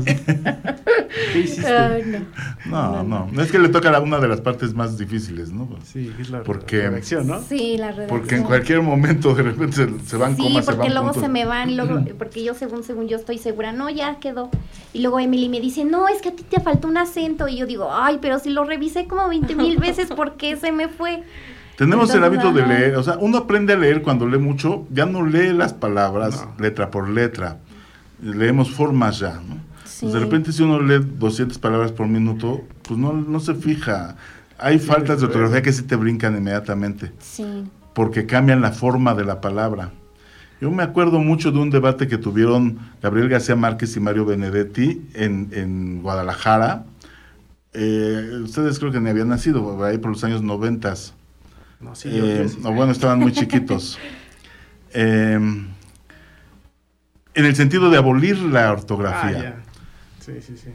¿Qué hiciste? Ay, no. No, no, no es que le toca a una de las partes más difíciles, ¿no? Sí, es la Porque- redacción, ¿no? Sí, la redacción. Porque en cualquier momento de repente se, se van Sí, comas, se porque van luego puntos. se me van, luego, porque yo según según yo estoy segura, no, ya quedó. Y luego Emily me dice, no, es que a ti te faltó un acento. Y yo digo, ay, pero si lo revisé como veinte mil veces, ¿por qué se me fue? Tenemos el Entonces, hábito de ajá. leer, o sea, uno aprende a leer cuando lee mucho, ya no lee las palabras No. letra por letra, leemos formas ya, ¿no? Sí. Pues de repente si uno lee doscientas palabras por minuto, pues no, no se fija. Hay faltas de ortografía que sí te brincan inmediatamente, Sí. porque cambian la forma de la palabra. Yo me acuerdo mucho de un debate que tuvieron Gabriel García Márquez y Mario Benedetti en, en Guadalajara. Eh, ustedes creo que ni habían nacido, por ahí por los años noventas. No, sí, yo Eh, creo que sí. o bueno, estaban muy chiquitos. Eh, en el sentido de abolir la ortografía. Ah, ya. Sí, sí, sí.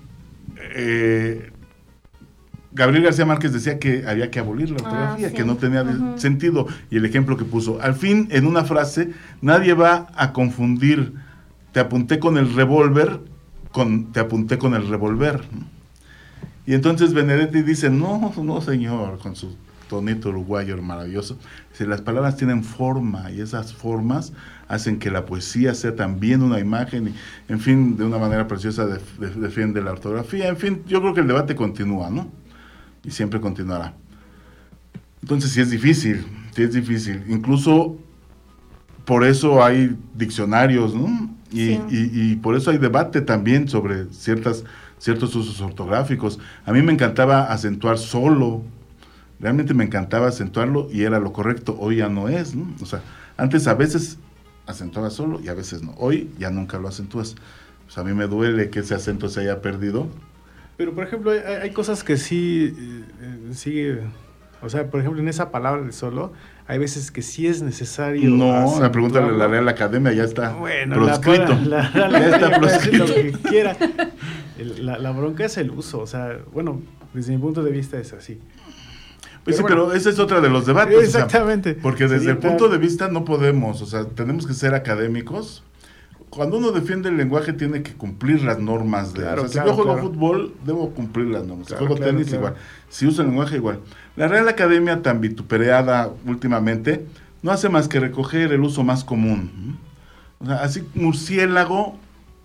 Eh, Gabriel García Márquez decía que había que abolir la ortografía, ah, sí. que no tenía uh-huh. sentido, y el ejemplo que puso, al fin, en una frase, nadie va a confundir te apunté con el revólver con te apunté con el revólver. Y entonces Benedetti dice, no, no señor, con su tonito uruguayo maravilloso, dice, las palabras tienen forma, y esas formas hacen que la poesía sea también una imagen, y, en fin, de una manera preciosa de, de, defiende la ortografía. En fin, yo creo que el debate continúa, ¿no? Y siempre continuará. Entonces sí es difícil, sí es difícil. Incluso por eso hay diccionarios, ¿no? Y, sí. y, y por eso hay debate también sobre ciertas, ciertos usos ortográficos. A mí me encantaba acentuar solo, realmente me encantaba acentuarlo y era lo correcto. Hoy ya no es, ¿no? O sea, antes a veces acentuaba solo y a veces no. Hoy ya nunca lo acentúas. O sea, a mí me duele que ese acento se haya perdido. Pero, por ejemplo, hay, hay cosas que sí, eh, sí, o sea, por ejemplo, en esa palabra de solo, hay veces que sí es necesario. No, la pregunta de la Real Academia ya está bueno, proscrito. La, la, la, ya está proscrito. Lo que quiera. El, la, la bronca es el uso, o sea, bueno, desde mi punto de vista es así. Pues pero sí, bueno, pero ese es otro de los debates. Exactamente. O sea, porque desde sí, el punto de vista no podemos, o sea, tenemos que ser académicos. Cuando uno defiende el lenguaje tiene que cumplir las normas de... Claro, o sea, claro, si yo juego claro. fútbol, debo cumplir las normas. Claro, si juego claro, tenis, claro. igual. Si uso el lenguaje, igual. La Real Academia, tan vituperada últimamente, no hace más que recoger el uso más común. O sea, así, murciélago,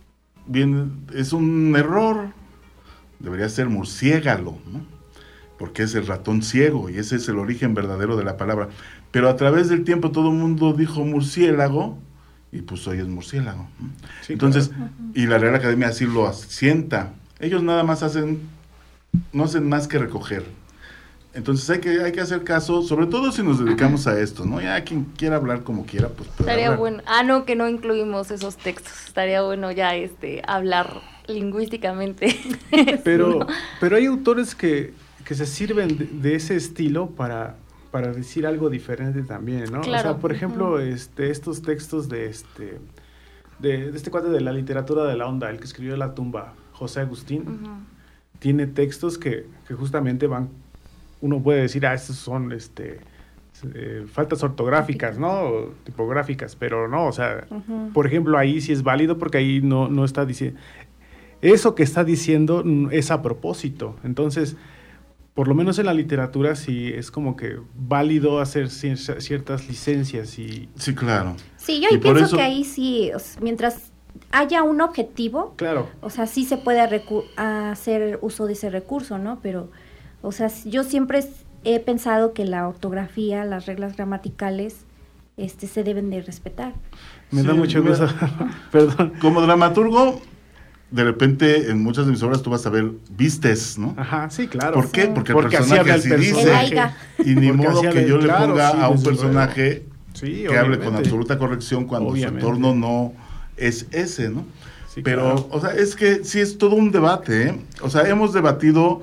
bien, es un error. Debería ser murciégalo, ¿no? Porque es el ratón ciego, y ese es el origen verdadero de la palabra. Pero a través del tiempo todo el mundo dijo murciélago, y pues hoy es murciélago. Sí, entonces, claro. Y la Real Academia así lo asienta. Ellos nada más hacen, no hacen más que recoger. Entonces hay que, hay que hacer caso, sobre todo si nos dedicamos a esto, ¿no? Ya quien quiera hablar como quiera, pues puede Estaría hablar. bueno. Ah, no, que no incluimos esos textos. Estaría bueno ya este hablar lingüísticamente. Pero, ¿no? pero hay autores que, que se sirven de, de ese estilo para... para decir algo diferente también, ¿no? Claro. O sea, por ejemplo, uh-huh. este, estos textos de este, de, de este cuate de la literatura de la onda, el que escribió La tumba, José Agustín, uh-huh. tiene textos que, que justamente van, uno puede decir, ah, estos son, este, eh, faltas ortográficas, ¿no? O tipográficas, pero no, o sea, uh-huh. por ejemplo, ahí sí es válido porque ahí no, no está diciendo, eso que está diciendo es a propósito, entonces... Por lo menos en la literatura sí es como que válido hacer ciertas licencias y... Sí, claro. Sí, yo ahí pienso eso... que ahí sí, o sea, mientras haya un objetivo, claro. O sea, sí se puede recu- hacer uso de ese recurso, ¿no? Pero, o sea, yo siempre he pensado que la ortografía, las reglas gramaticales, este, se deben de respetar. Me sí, da mucho gusto. Perdón. Como dramaturgo... De repente, en muchas de mis obras tú vas a ver vistes, ¿no? Ajá, sí, claro. ¿Por qué? Sí. Porque, Porque el personaje así dice. Y ni Porque modo que el, yo le claro, ponga sí, a un personaje sí, que obviamente. hable con absoluta corrección cuando obviamente. Su entorno no es ese, ¿no? Sí, Pero, claro. o sea, es que sí es todo un debate, ¿eh? O sea, hemos debatido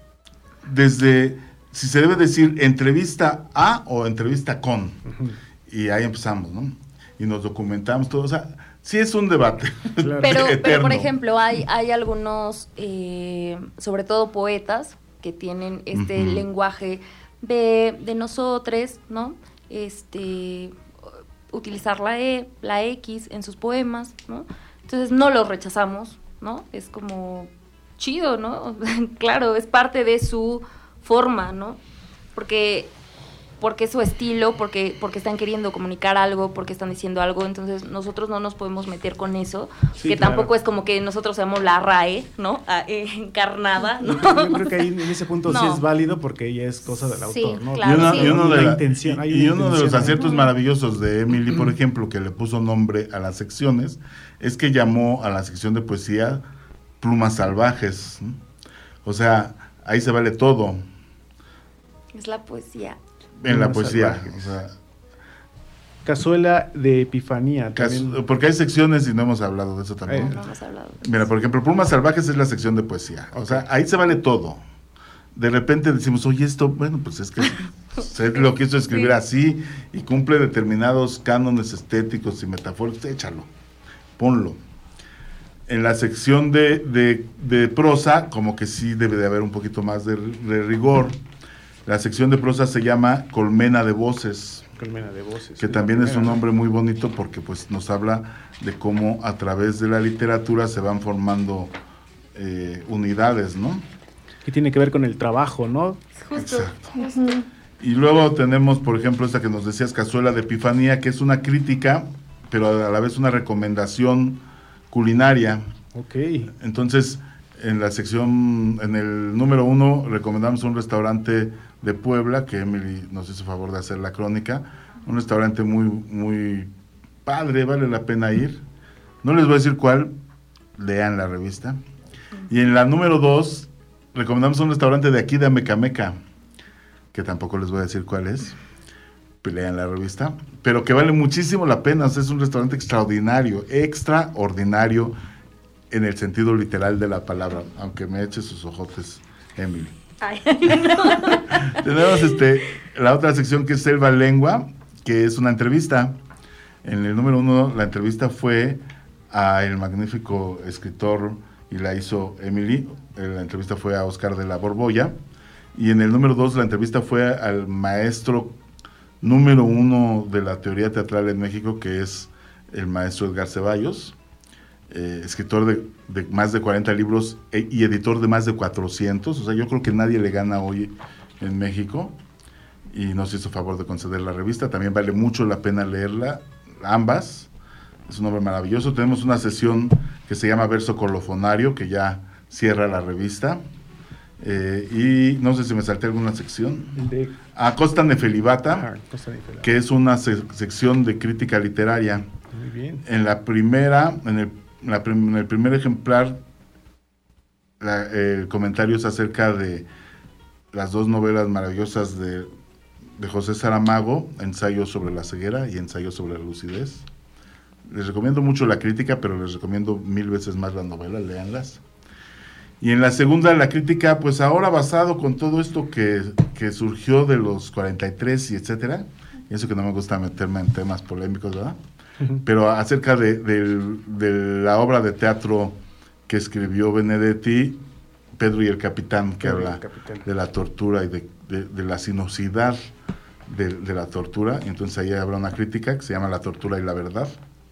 desde, si se debe decir entrevista a o entrevista con. Uh-huh. Y ahí empezamos, ¿no? Y nos documentamos todo, o sea... Sí es un debate. Claro. Pero, pero, por ejemplo, hay, hay algunos, eh, sobre todo poetas, que tienen este uh-huh. lenguaje de, de nosotros, ¿no? Este, utilizar la E, la X en sus poemas, ¿no? Entonces no los rechazamos, ¿no? Es como chido, ¿no? Claro, es parte de su forma, ¿no? Porque... porque es su estilo, porque, porque están queriendo comunicar algo, porque están diciendo algo, entonces nosotros no nos podemos meter con eso, sí, que claro. tampoco es como que nosotros seamos la R A E, ¿no? A, eh, encarnada, ¿no? Yo, yo creo que ahí en ese punto no. sí es válido porque ya es cosa del autor, sí, ¿no? Claro, y una, sí. y uno, de, la, intención, y, y uno de los aciertos uh-huh. maravillosos de Emily, por ejemplo, que le puso nombre a las secciones, es que llamó a la sección de poesía Plumas Salvajes, ¿no? O sea, ahí se vale todo. Es la poesía. En la poesía, o sea, cazuela de epifanía casu- porque hay secciones y no hemos hablado de eso también. No, no hemos hablado de Mira, por ejemplo, Plumas Salvajes es la sección de poesía, o sea, ahí se vale todo. De repente decimos, oye, esto, bueno, pues es que se lo quiso escribir sí. así y cumple determinados cánones estéticos y metafóricos, échalo. ponlo. En la sección de, de, de prosa, como que sí debe de haber un poquito más de, de rigor. La sección de prosa se llama Colmena de Voces. Colmena de Voces. Que también es un nombre muy bonito porque pues nos habla de cómo a través de la literatura se van formando eh, unidades, ¿no? Que tiene que ver con el trabajo, ¿no? Justo. Exacto. Y luego tenemos, por ejemplo, esta que nos decías, Cazuela de Epifanía, que es una crítica, pero a la vez una recomendación culinaria. Ok. Entonces, en la sección, en el número uno, recomendamos un restaurante de Puebla, que Emily nos hizo favor de hacer la crónica. Un restaurante muy, muy padre, vale la pena ir. No les voy a decir cuál, lean la revista. Y en la número dos, recomendamos un restaurante de aquí de Amecameca, que tampoco les voy a decir cuál es. Lean la revista, pero que vale muchísimo la pena. O sea, es un restaurante extraordinario, extraordinario en el sentido literal de la palabra, aunque me eche sus ojotes, Emily. Ay, no. Tenemos este, la otra sección que es Selva Lengua, que es una entrevista. En el número uno, la entrevista fue a el magnífico escritor, y la hizo Emily. La entrevista fue a Oscar de la Borbolla. Y en el número dos, la entrevista fue al maestro número uno de la teoría teatral en México, que es el maestro Edgar Ceballos, eh, escritor de, de más de cuarenta libros e, y editor de más de cuatrocientos. O sea, yo creo que nadie le gana hoy en México, y nos hizo favor de conceder la revista. También vale mucho la pena leerla, ambas. Es un hombre maravilloso. Tenemos una sesión que se llama Verso Colofonario, que ya cierra la revista. Eh, y no sé si me salté alguna sección. De... A Costa Nefelibata, Ajá, Costa Nefelibata, que es una se- sección de crítica literaria. Muy bien. En la primera, en el, la prim- en el primer ejemplar, la, eh, el comentario es acerca de las dos novelas maravillosas de, de José Saramago, Ensayo sobre la ceguera y Ensayo sobre la lucidez. Les recomiendo mucho la crítica, pero les recomiendo mil veces más la novela, léanlas. Y en la segunda, la crítica, pues ahora basado con todo esto que, que surgió de los cuarenta y tres y etcétera, y eso que no me gusta meterme en temas polémicos, ¿verdad? Uh-huh. Pero acerca de, de, de la obra de teatro que escribió Benedetti, Pedro y el Capitán, que Pedro habla Capitán. de la tortura y de, de, de la sinuosidad de, de la tortura. Y entonces ahí habrá una crítica que se llama La tortura y la verdad.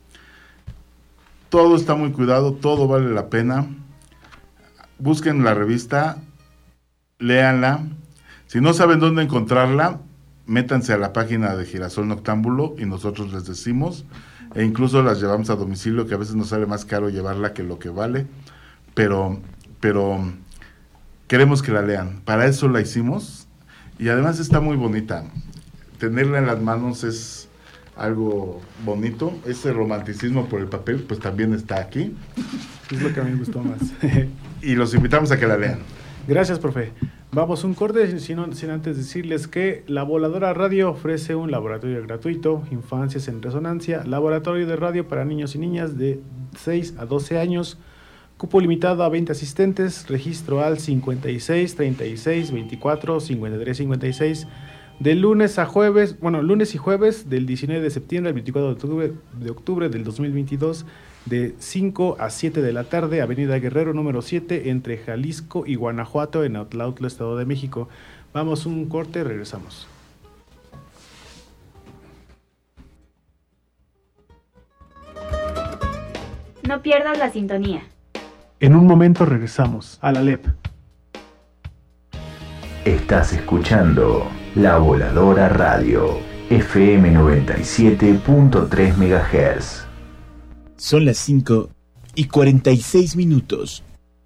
Todo está muy cuidado, todo vale la pena. Busquen la revista, léanla. Si no saben dónde encontrarla, métanse a la página de Girasol Noctámbulo y nosotros les decimos, e incluso las llevamos a domicilio, que a veces nos sale más caro llevarla que lo que vale, pero, pero queremos que la lean. Para eso la hicimos, y además está muy bonita. Tenerla en las manos es algo bonito. Ese romanticismo por el papel, pues también está aquí. Es lo que a mí me gustó más. Y los invitamos a que la lean. Gracias, profe. Vamos un corte, sin, sin antes decirles que La Voladora Radio ofrece un laboratorio gratuito, Infancias en Resonancia, laboratorio de radio para niños y niñas de seis a doce años, cupo limitado a veinte asistentes, registro al cincuenta y seis, treinta y seis, veinticuatro, cincuenta y tres, cincuenta y seis, de lunes a jueves, bueno, lunes y jueves, del diecinueve de septiembre al veinticuatro de octubre, de octubre del dos mil veintidós, de cinco a siete de la tarde, Avenida Guerrero número siete, entre Jalisco y Guanajuato, en Autlautla, Estado de México. Vamos un corte, regresamos. No pierdas la sintonía. En un momento regresamos a la L E P. Estás escuchando La Voladora Radio, F M noventa y siete punto tres megahertz. Son las cinco y cuarenta y seis minutos.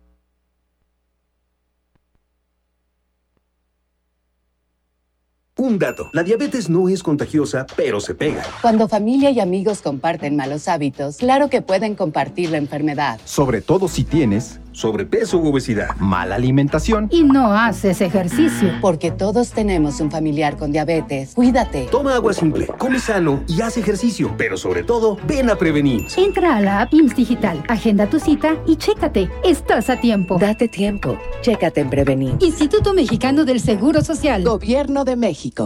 Un dato, la diabetes no es contagiosa, pero se pega. Cuando familia y amigos comparten malos hábitos, claro que pueden compartir la enfermedad. Sobre todo si tienes sobrepeso u obesidad, mala alimentación y no haces ejercicio. Porque todos tenemos un familiar con diabetes. Cuídate. Toma agua simple, come sano y haz ejercicio. Pero sobre todo, ven a prevenir. Entra a la app I M S S Digital, agenda tu cita y chécate. Estás a tiempo. Date tiempo. Chécate en Prevenir. Instituto Mexicano del Seguro Social. Gobierno de México.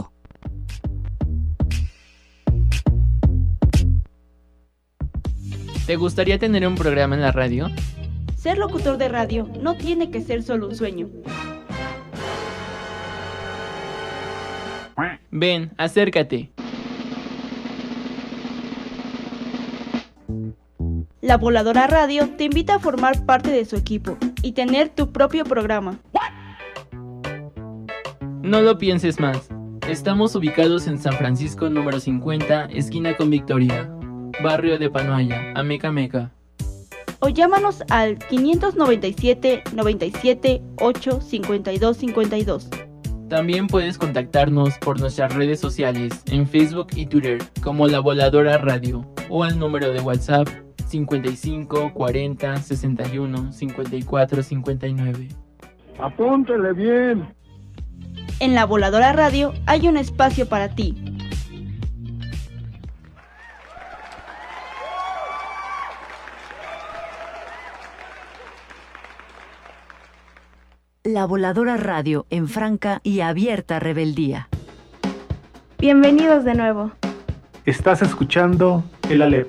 ¿Te gustaría tener un programa en la radio? Ser locutor de radio no tiene que ser solo un sueño. Ven, acércate. La Voladora Radio te invita a formar parte de su equipo y tener tu propio programa. No lo pienses más. Estamos ubicados en San Francisco número cincuenta, esquina con Victoria, barrio de Panoaya, Amecameca. O llámanos al quinientos noventa y siete, noventa y siete, ocho, cincuenta y dos, cincuenta y dos. También puedes contactarnos por nuestras redes sociales en Facebook y Twitter como La Voladora Radio o al número de WhatsApp cincuenta y cinco, cuarenta, sesenta y uno, cincuenta y cuatro, cincuenta y nueve. Apúntele bien. En La Voladora Radio hay un espacio para ti. La Voladora Radio en franca y abierta rebeldía. Bienvenidos de nuevo. Estás escuchando el Alep.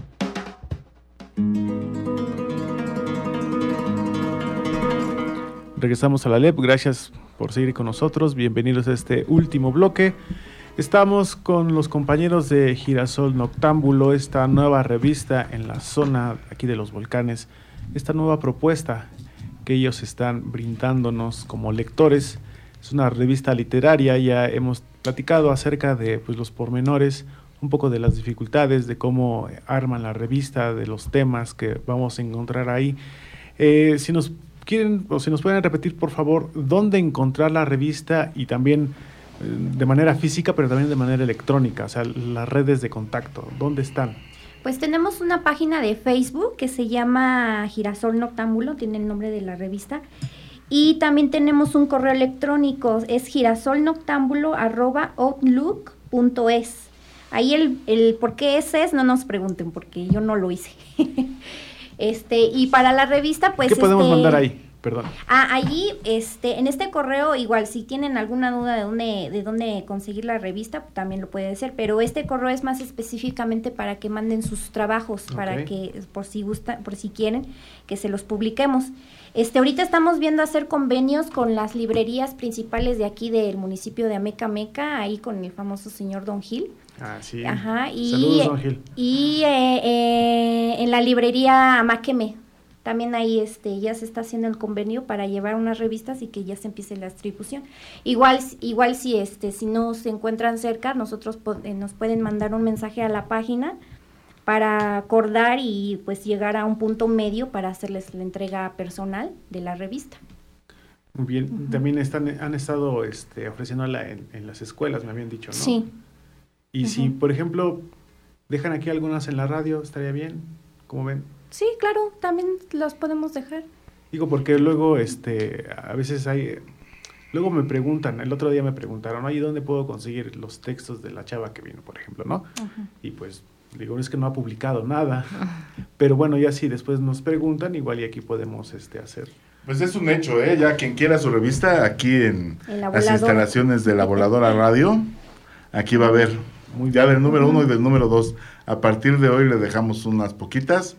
Regresamos al Alep, gracias por seguir con nosotros, bienvenidos a este último bloque. Estamos con los compañeros de Girasol Noctámbulo, esta nueva revista en la zona aquí de los volcanes, esta nueva propuesta que ellos están brindándonos como lectores. Es una revista literaria, ya hemos platicado acerca de pues, los pormenores, un poco de las dificultades, de cómo arman la revista, de los temas que vamos a encontrar ahí. Eh, si nos quieren o si nos pueden repetir, por favor, dónde encontrar la revista y también eh, de manera física, pero también de manera electrónica, o sea, las redes de contacto, ¿dónde están? Pues tenemos una página de Facebook que se llama Girasol Noctámbulo, tiene el nombre de la revista, y también tenemos un correo electrónico, es girasolnoctámbulo arroba outlook punto es. Ahí el, el por qué ese es, no nos pregunten, porque yo no lo hice. Este, y para la revista, pues... ¿Qué podemos este, mandar ahí? Perdón. Ah, allí, este, en este correo, igual, si tienen alguna duda de dónde, de dónde conseguir la revista, también lo puede hacer, pero este correo es más específicamente para que manden sus trabajos, okay, para que, por si gustan, por si quieren, que se los publiquemos. Este, ahorita estamos viendo hacer convenios con las librerías principales de aquí del municipio de Amecameca, ahí con el famoso señor Don Gil. Ah, sí. Ajá, y, saludos, Don Gil. Y eh, eh, en la librería Amaqueme, también ahí este ya se está haciendo el convenio para llevar unas revistas y que ya se empiece la distribución. Igual igual si este si no se encuentran cerca, nosotros po- eh, nos pueden mandar un mensaje a la página para acordar y pues llegar a un punto medio para hacerles la entrega personal de la revista. Muy bien, uh-huh. También están han estado este ofreciéndola en, en las escuelas, me habían dicho, ¿no? Sí. Y uh-huh. Si, por ejemplo, dejan aquí algunas en la radio, ¿estaría bien? ¿Cómo ven? Sí, claro, también las podemos dejar. Digo, porque luego, este, a veces hay, luego me preguntan, el otro día me preguntaron, oye, ¿dónde puedo conseguir los textos de la chava que vino, por ejemplo, no? Uh-huh. Y pues, digo, es que no ha publicado nada, uh-huh. Pero bueno, ya sí, después nos preguntan, igual y aquí podemos, este, hacer. Pues es un hecho, ¿eh? Ya quien quiera su revista, aquí en las instalaciones de La Voladora Radio, aquí va a haber, ya del número uno y del número dos. A partir de hoy le dejamos unas poquitas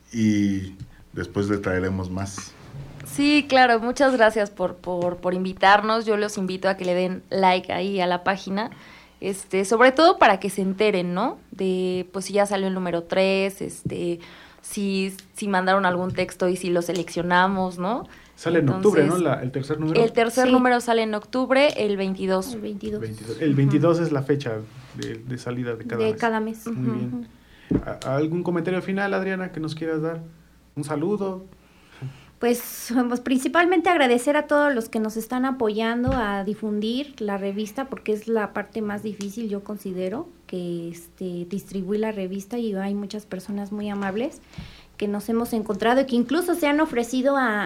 y después le traeremos más. Sí, claro, muchas gracias por, por, por invitarnos. Yo los invito a que le den like ahí a la página, este, sobre todo para que se enteren, ¿no? De, pues si ya salió el número tres, este, si, si mandaron algún texto y si lo seleccionamos, ¿no? Sale en Entonces, octubre, ¿no? La, el tercer número. El tercer sí. número sale en octubre, el veintidós. El veintidós. veintidós. El veintidós uh-huh. es la fecha de, de salida de cada de mes. cada mes. Muy uh-huh. bien. ¿Algún comentario final, Adriana, que nos quieras dar? ¿Un saludo? Pues, pues principalmente agradecer a todos los que nos están apoyando a difundir la revista, porque es la parte más difícil, yo considero, que este, distribuir la revista, y hay muchas personas muy amables que nos hemos encontrado y que incluso se han ofrecido a,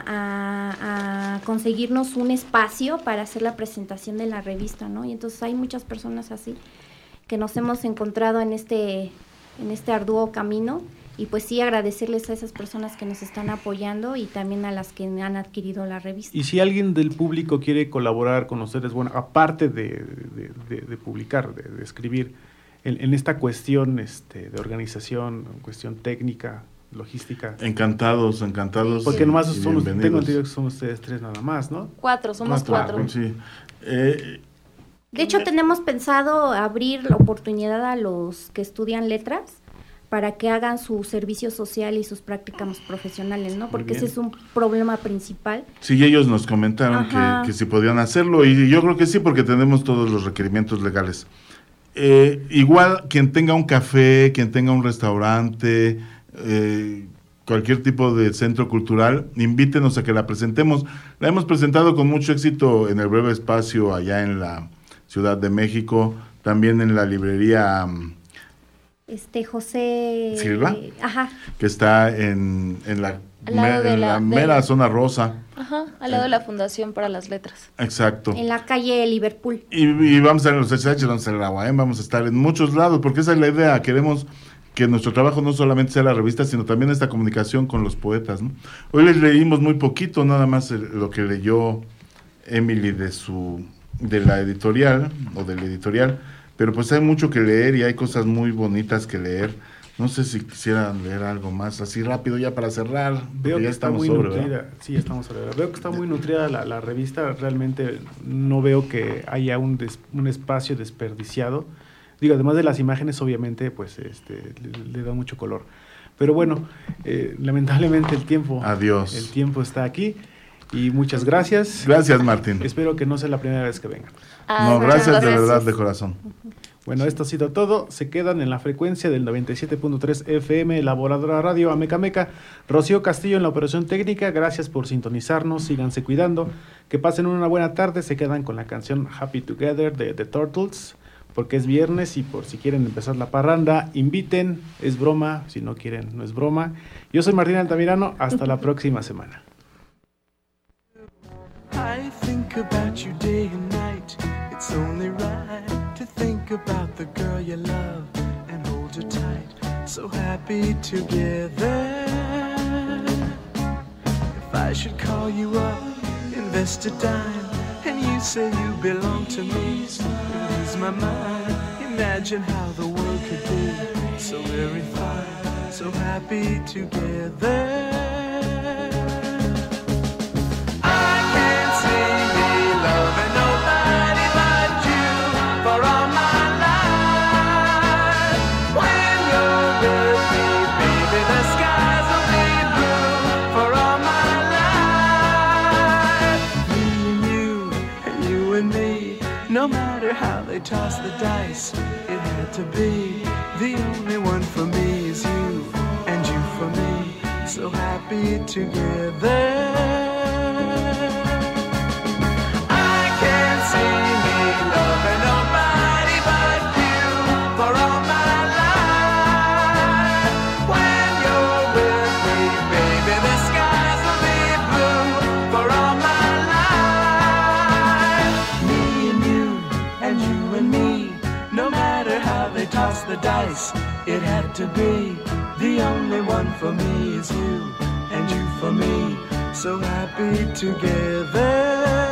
a, a conseguirnos un espacio para hacer la presentación de la revista, ¿no? Y entonces hay muchas personas así que nos hemos encontrado en este, en este arduo camino. Y pues sí, agradecerles a esas personas que nos están apoyando y también a las que han adquirido la revista. Y si alguien del público quiere colaborar con ustedes, bueno, aparte de, de, de, de publicar, de, de escribir, en, en esta cuestión este, de organización, cuestión técnica, logística. Encantados, encantados. Porque nomás y son, bienvenidos. tengo entendido que son ustedes tres nada más, ¿no? Cuatro, somos cuatro. cuatro. Sí. Eh, De hecho, tenemos pensado abrir la oportunidad a los que estudian letras para que hagan su servicio social y sus prácticas profesionales, ¿no? Porque ese es un problema principal. Sí, ellos nos comentaron que, que si podían hacerlo, y yo creo que sí, porque tenemos todos los requerimientos legales. Eh, igual, quien tenga un café, quien tenga un restaurante, eh, cualquier tipo de centro cultural, invítenos a que la presentemos. La hemos presentado con mucho éxito en el Breve Espacio allá en la Ciudad de México, también en la librería Este José Silva, ajá. que está en, en la, Al lado me, de en la- la de mera la- zona rosa. Ajá, al lado de la Fundación para las Letras. Exacto. En la calle Liverpool. Y, y vamos a estar en los H H, vamos a estar en la U A M, vamos a estar en muchos lados, porque esa es la idea. Queremos que nuestro trabajo no solamente sea la revista, sino también esta comunicación con los poetas, ¿no? Hoy les leímos muy poquito, nada más el- lo que leyó Emily de su de la editorial, o del editorial, pero pues hay mucho que leer y hay cosas muy bonitas que leer. No sé si quisieran leer algo más, así rápido ya para cerrar. Veo porque que ya está estamos muy sobre, nutrida. ¿verdad? Sí, estamos sobre. Veo que está muy nutrida la, la revista. Realmente no veo que haya un, des- un espacio desperdiciado. Digo, además de las imágenes, obviamente, pues este le, le da mucho color. Pero bueno, eh, lamentablemente el tiempo. Adiós. El tiempo está aquí. Y muchas gracias. Gracias, Martín. Espero que no sea la primera vez que vengan. Ah, No, muchas gracias de gracias. verdad, de corazón. Bueno, esto ha sido todo. Se quedan en la frecuencia del noventa y siete punto tres F M, la Voladora Radio Ameca Meca. Rocío Castillo en la operación técnica. Gracias por sintonizarnos. Síganse cuidando. Que pasen una buena tarde. Se quedan con la canción Happy Together de The Turtles, porque es viernes y por si quieren empezar la parranda, inviten. Es broma. Si no quieren, no es broma. Yo soy Martín Altamirano. Hasta la próxima semana. I think about you day and night. It's only right to think about the girl you love and hold her tight. So happy together. If I should call you up, invest a dime, and you say you belong to me, you lose my mind. Imagine how the world could be so very fine, so happy together. No matter how they toss the dice, it had to be. The only one for me is you, and you for me, so happy together. I can't see me loving nobody but you for all my life. When you're with me, baby, the skies will be blue for all my life. Me and you, and you and me, no matter how they toss the dice, it had to be. The only one for me is you, and you for me, so happy together.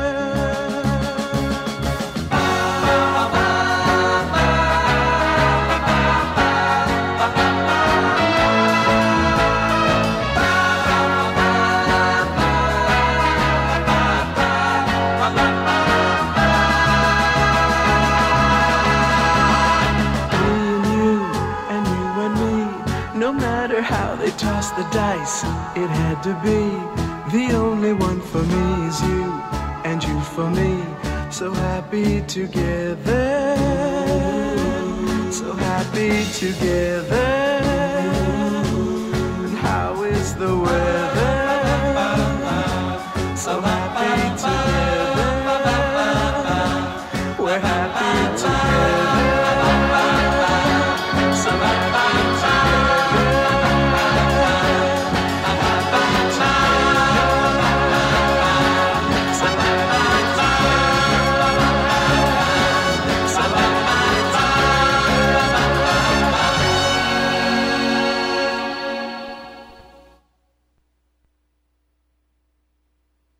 Toss the dice, it had to be. The only one for me is you, and you for me, so happy together, so happy together. And how is the weather? So happy together, we're happy together, so happy together.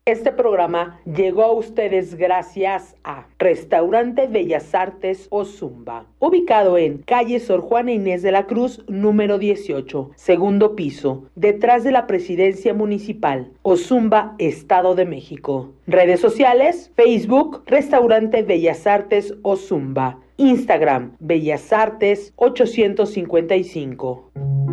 Este programa llegó a ustedes gracias a Restaurante Bellas Artes Ozumba, ubicado en calle Sor Juana Inés de la Cruz, número dieciocho, segundo piso, detrás de la Presidencia Municipal, Ozumba, Estado de México. Redes sociales, Facebook, Restaurante Bellas Artes Ozumba, Instagram, Bellas Artes ochocientos cincuenta y cinco.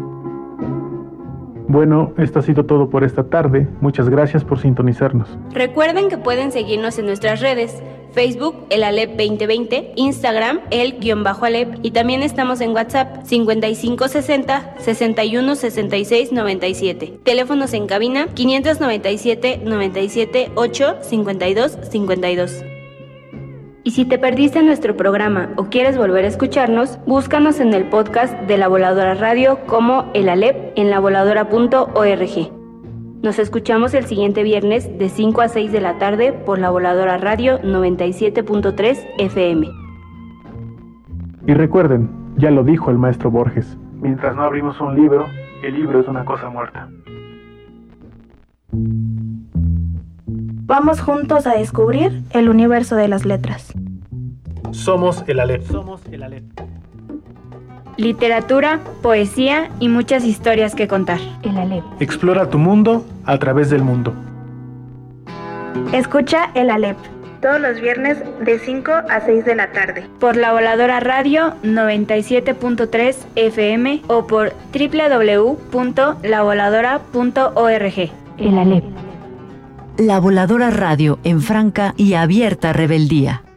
Bueno, esto ha sido todo por esta tarde. Muchas gracias por sintonizarnos. Recuerden que pueden seguirnos en nuestras redes, Facebook, el Alep veinte veinte, Instagram, el-Alep, y también estamos en WhatsApp, cincuenta y cinco sesenta, sesenta y uno sesenta y seis noventa y siete. Teléfonos en cabina, quinientos noventa y siete, noventa y siete, ocho, cincuenta y dos, cincuenta y dos. Y si te perdiste nuestro programa o quieres volver a escucharnos, búscanos en el podcast de La Voladora Radio como El Alep en la voladora punto org. Nos escuchamos el siguiente viernes de cinco a seis de la tarde por La Voladora Radio noventa y siete punto tres F M. Y recuerden, ya lo dijo el maestro Borges, mientras no abrimos un libro, el libro es una cosa muerta. Vamos juntos a descubrir el universo de las letras. Somos el Alep. Somos el Alep. Literatura, poesía y muchas historias que contar. El Alep. Explora tu mundo a través del mundo. Escucha el Alep todos los viernes de cinco a seis de la tarde por La Voladora Radio noventa y siete punto tres F M o por doble u doble u doble u punto la voladora punto org. El Alep. La Voladora Radio en franca y abierta rebeldía.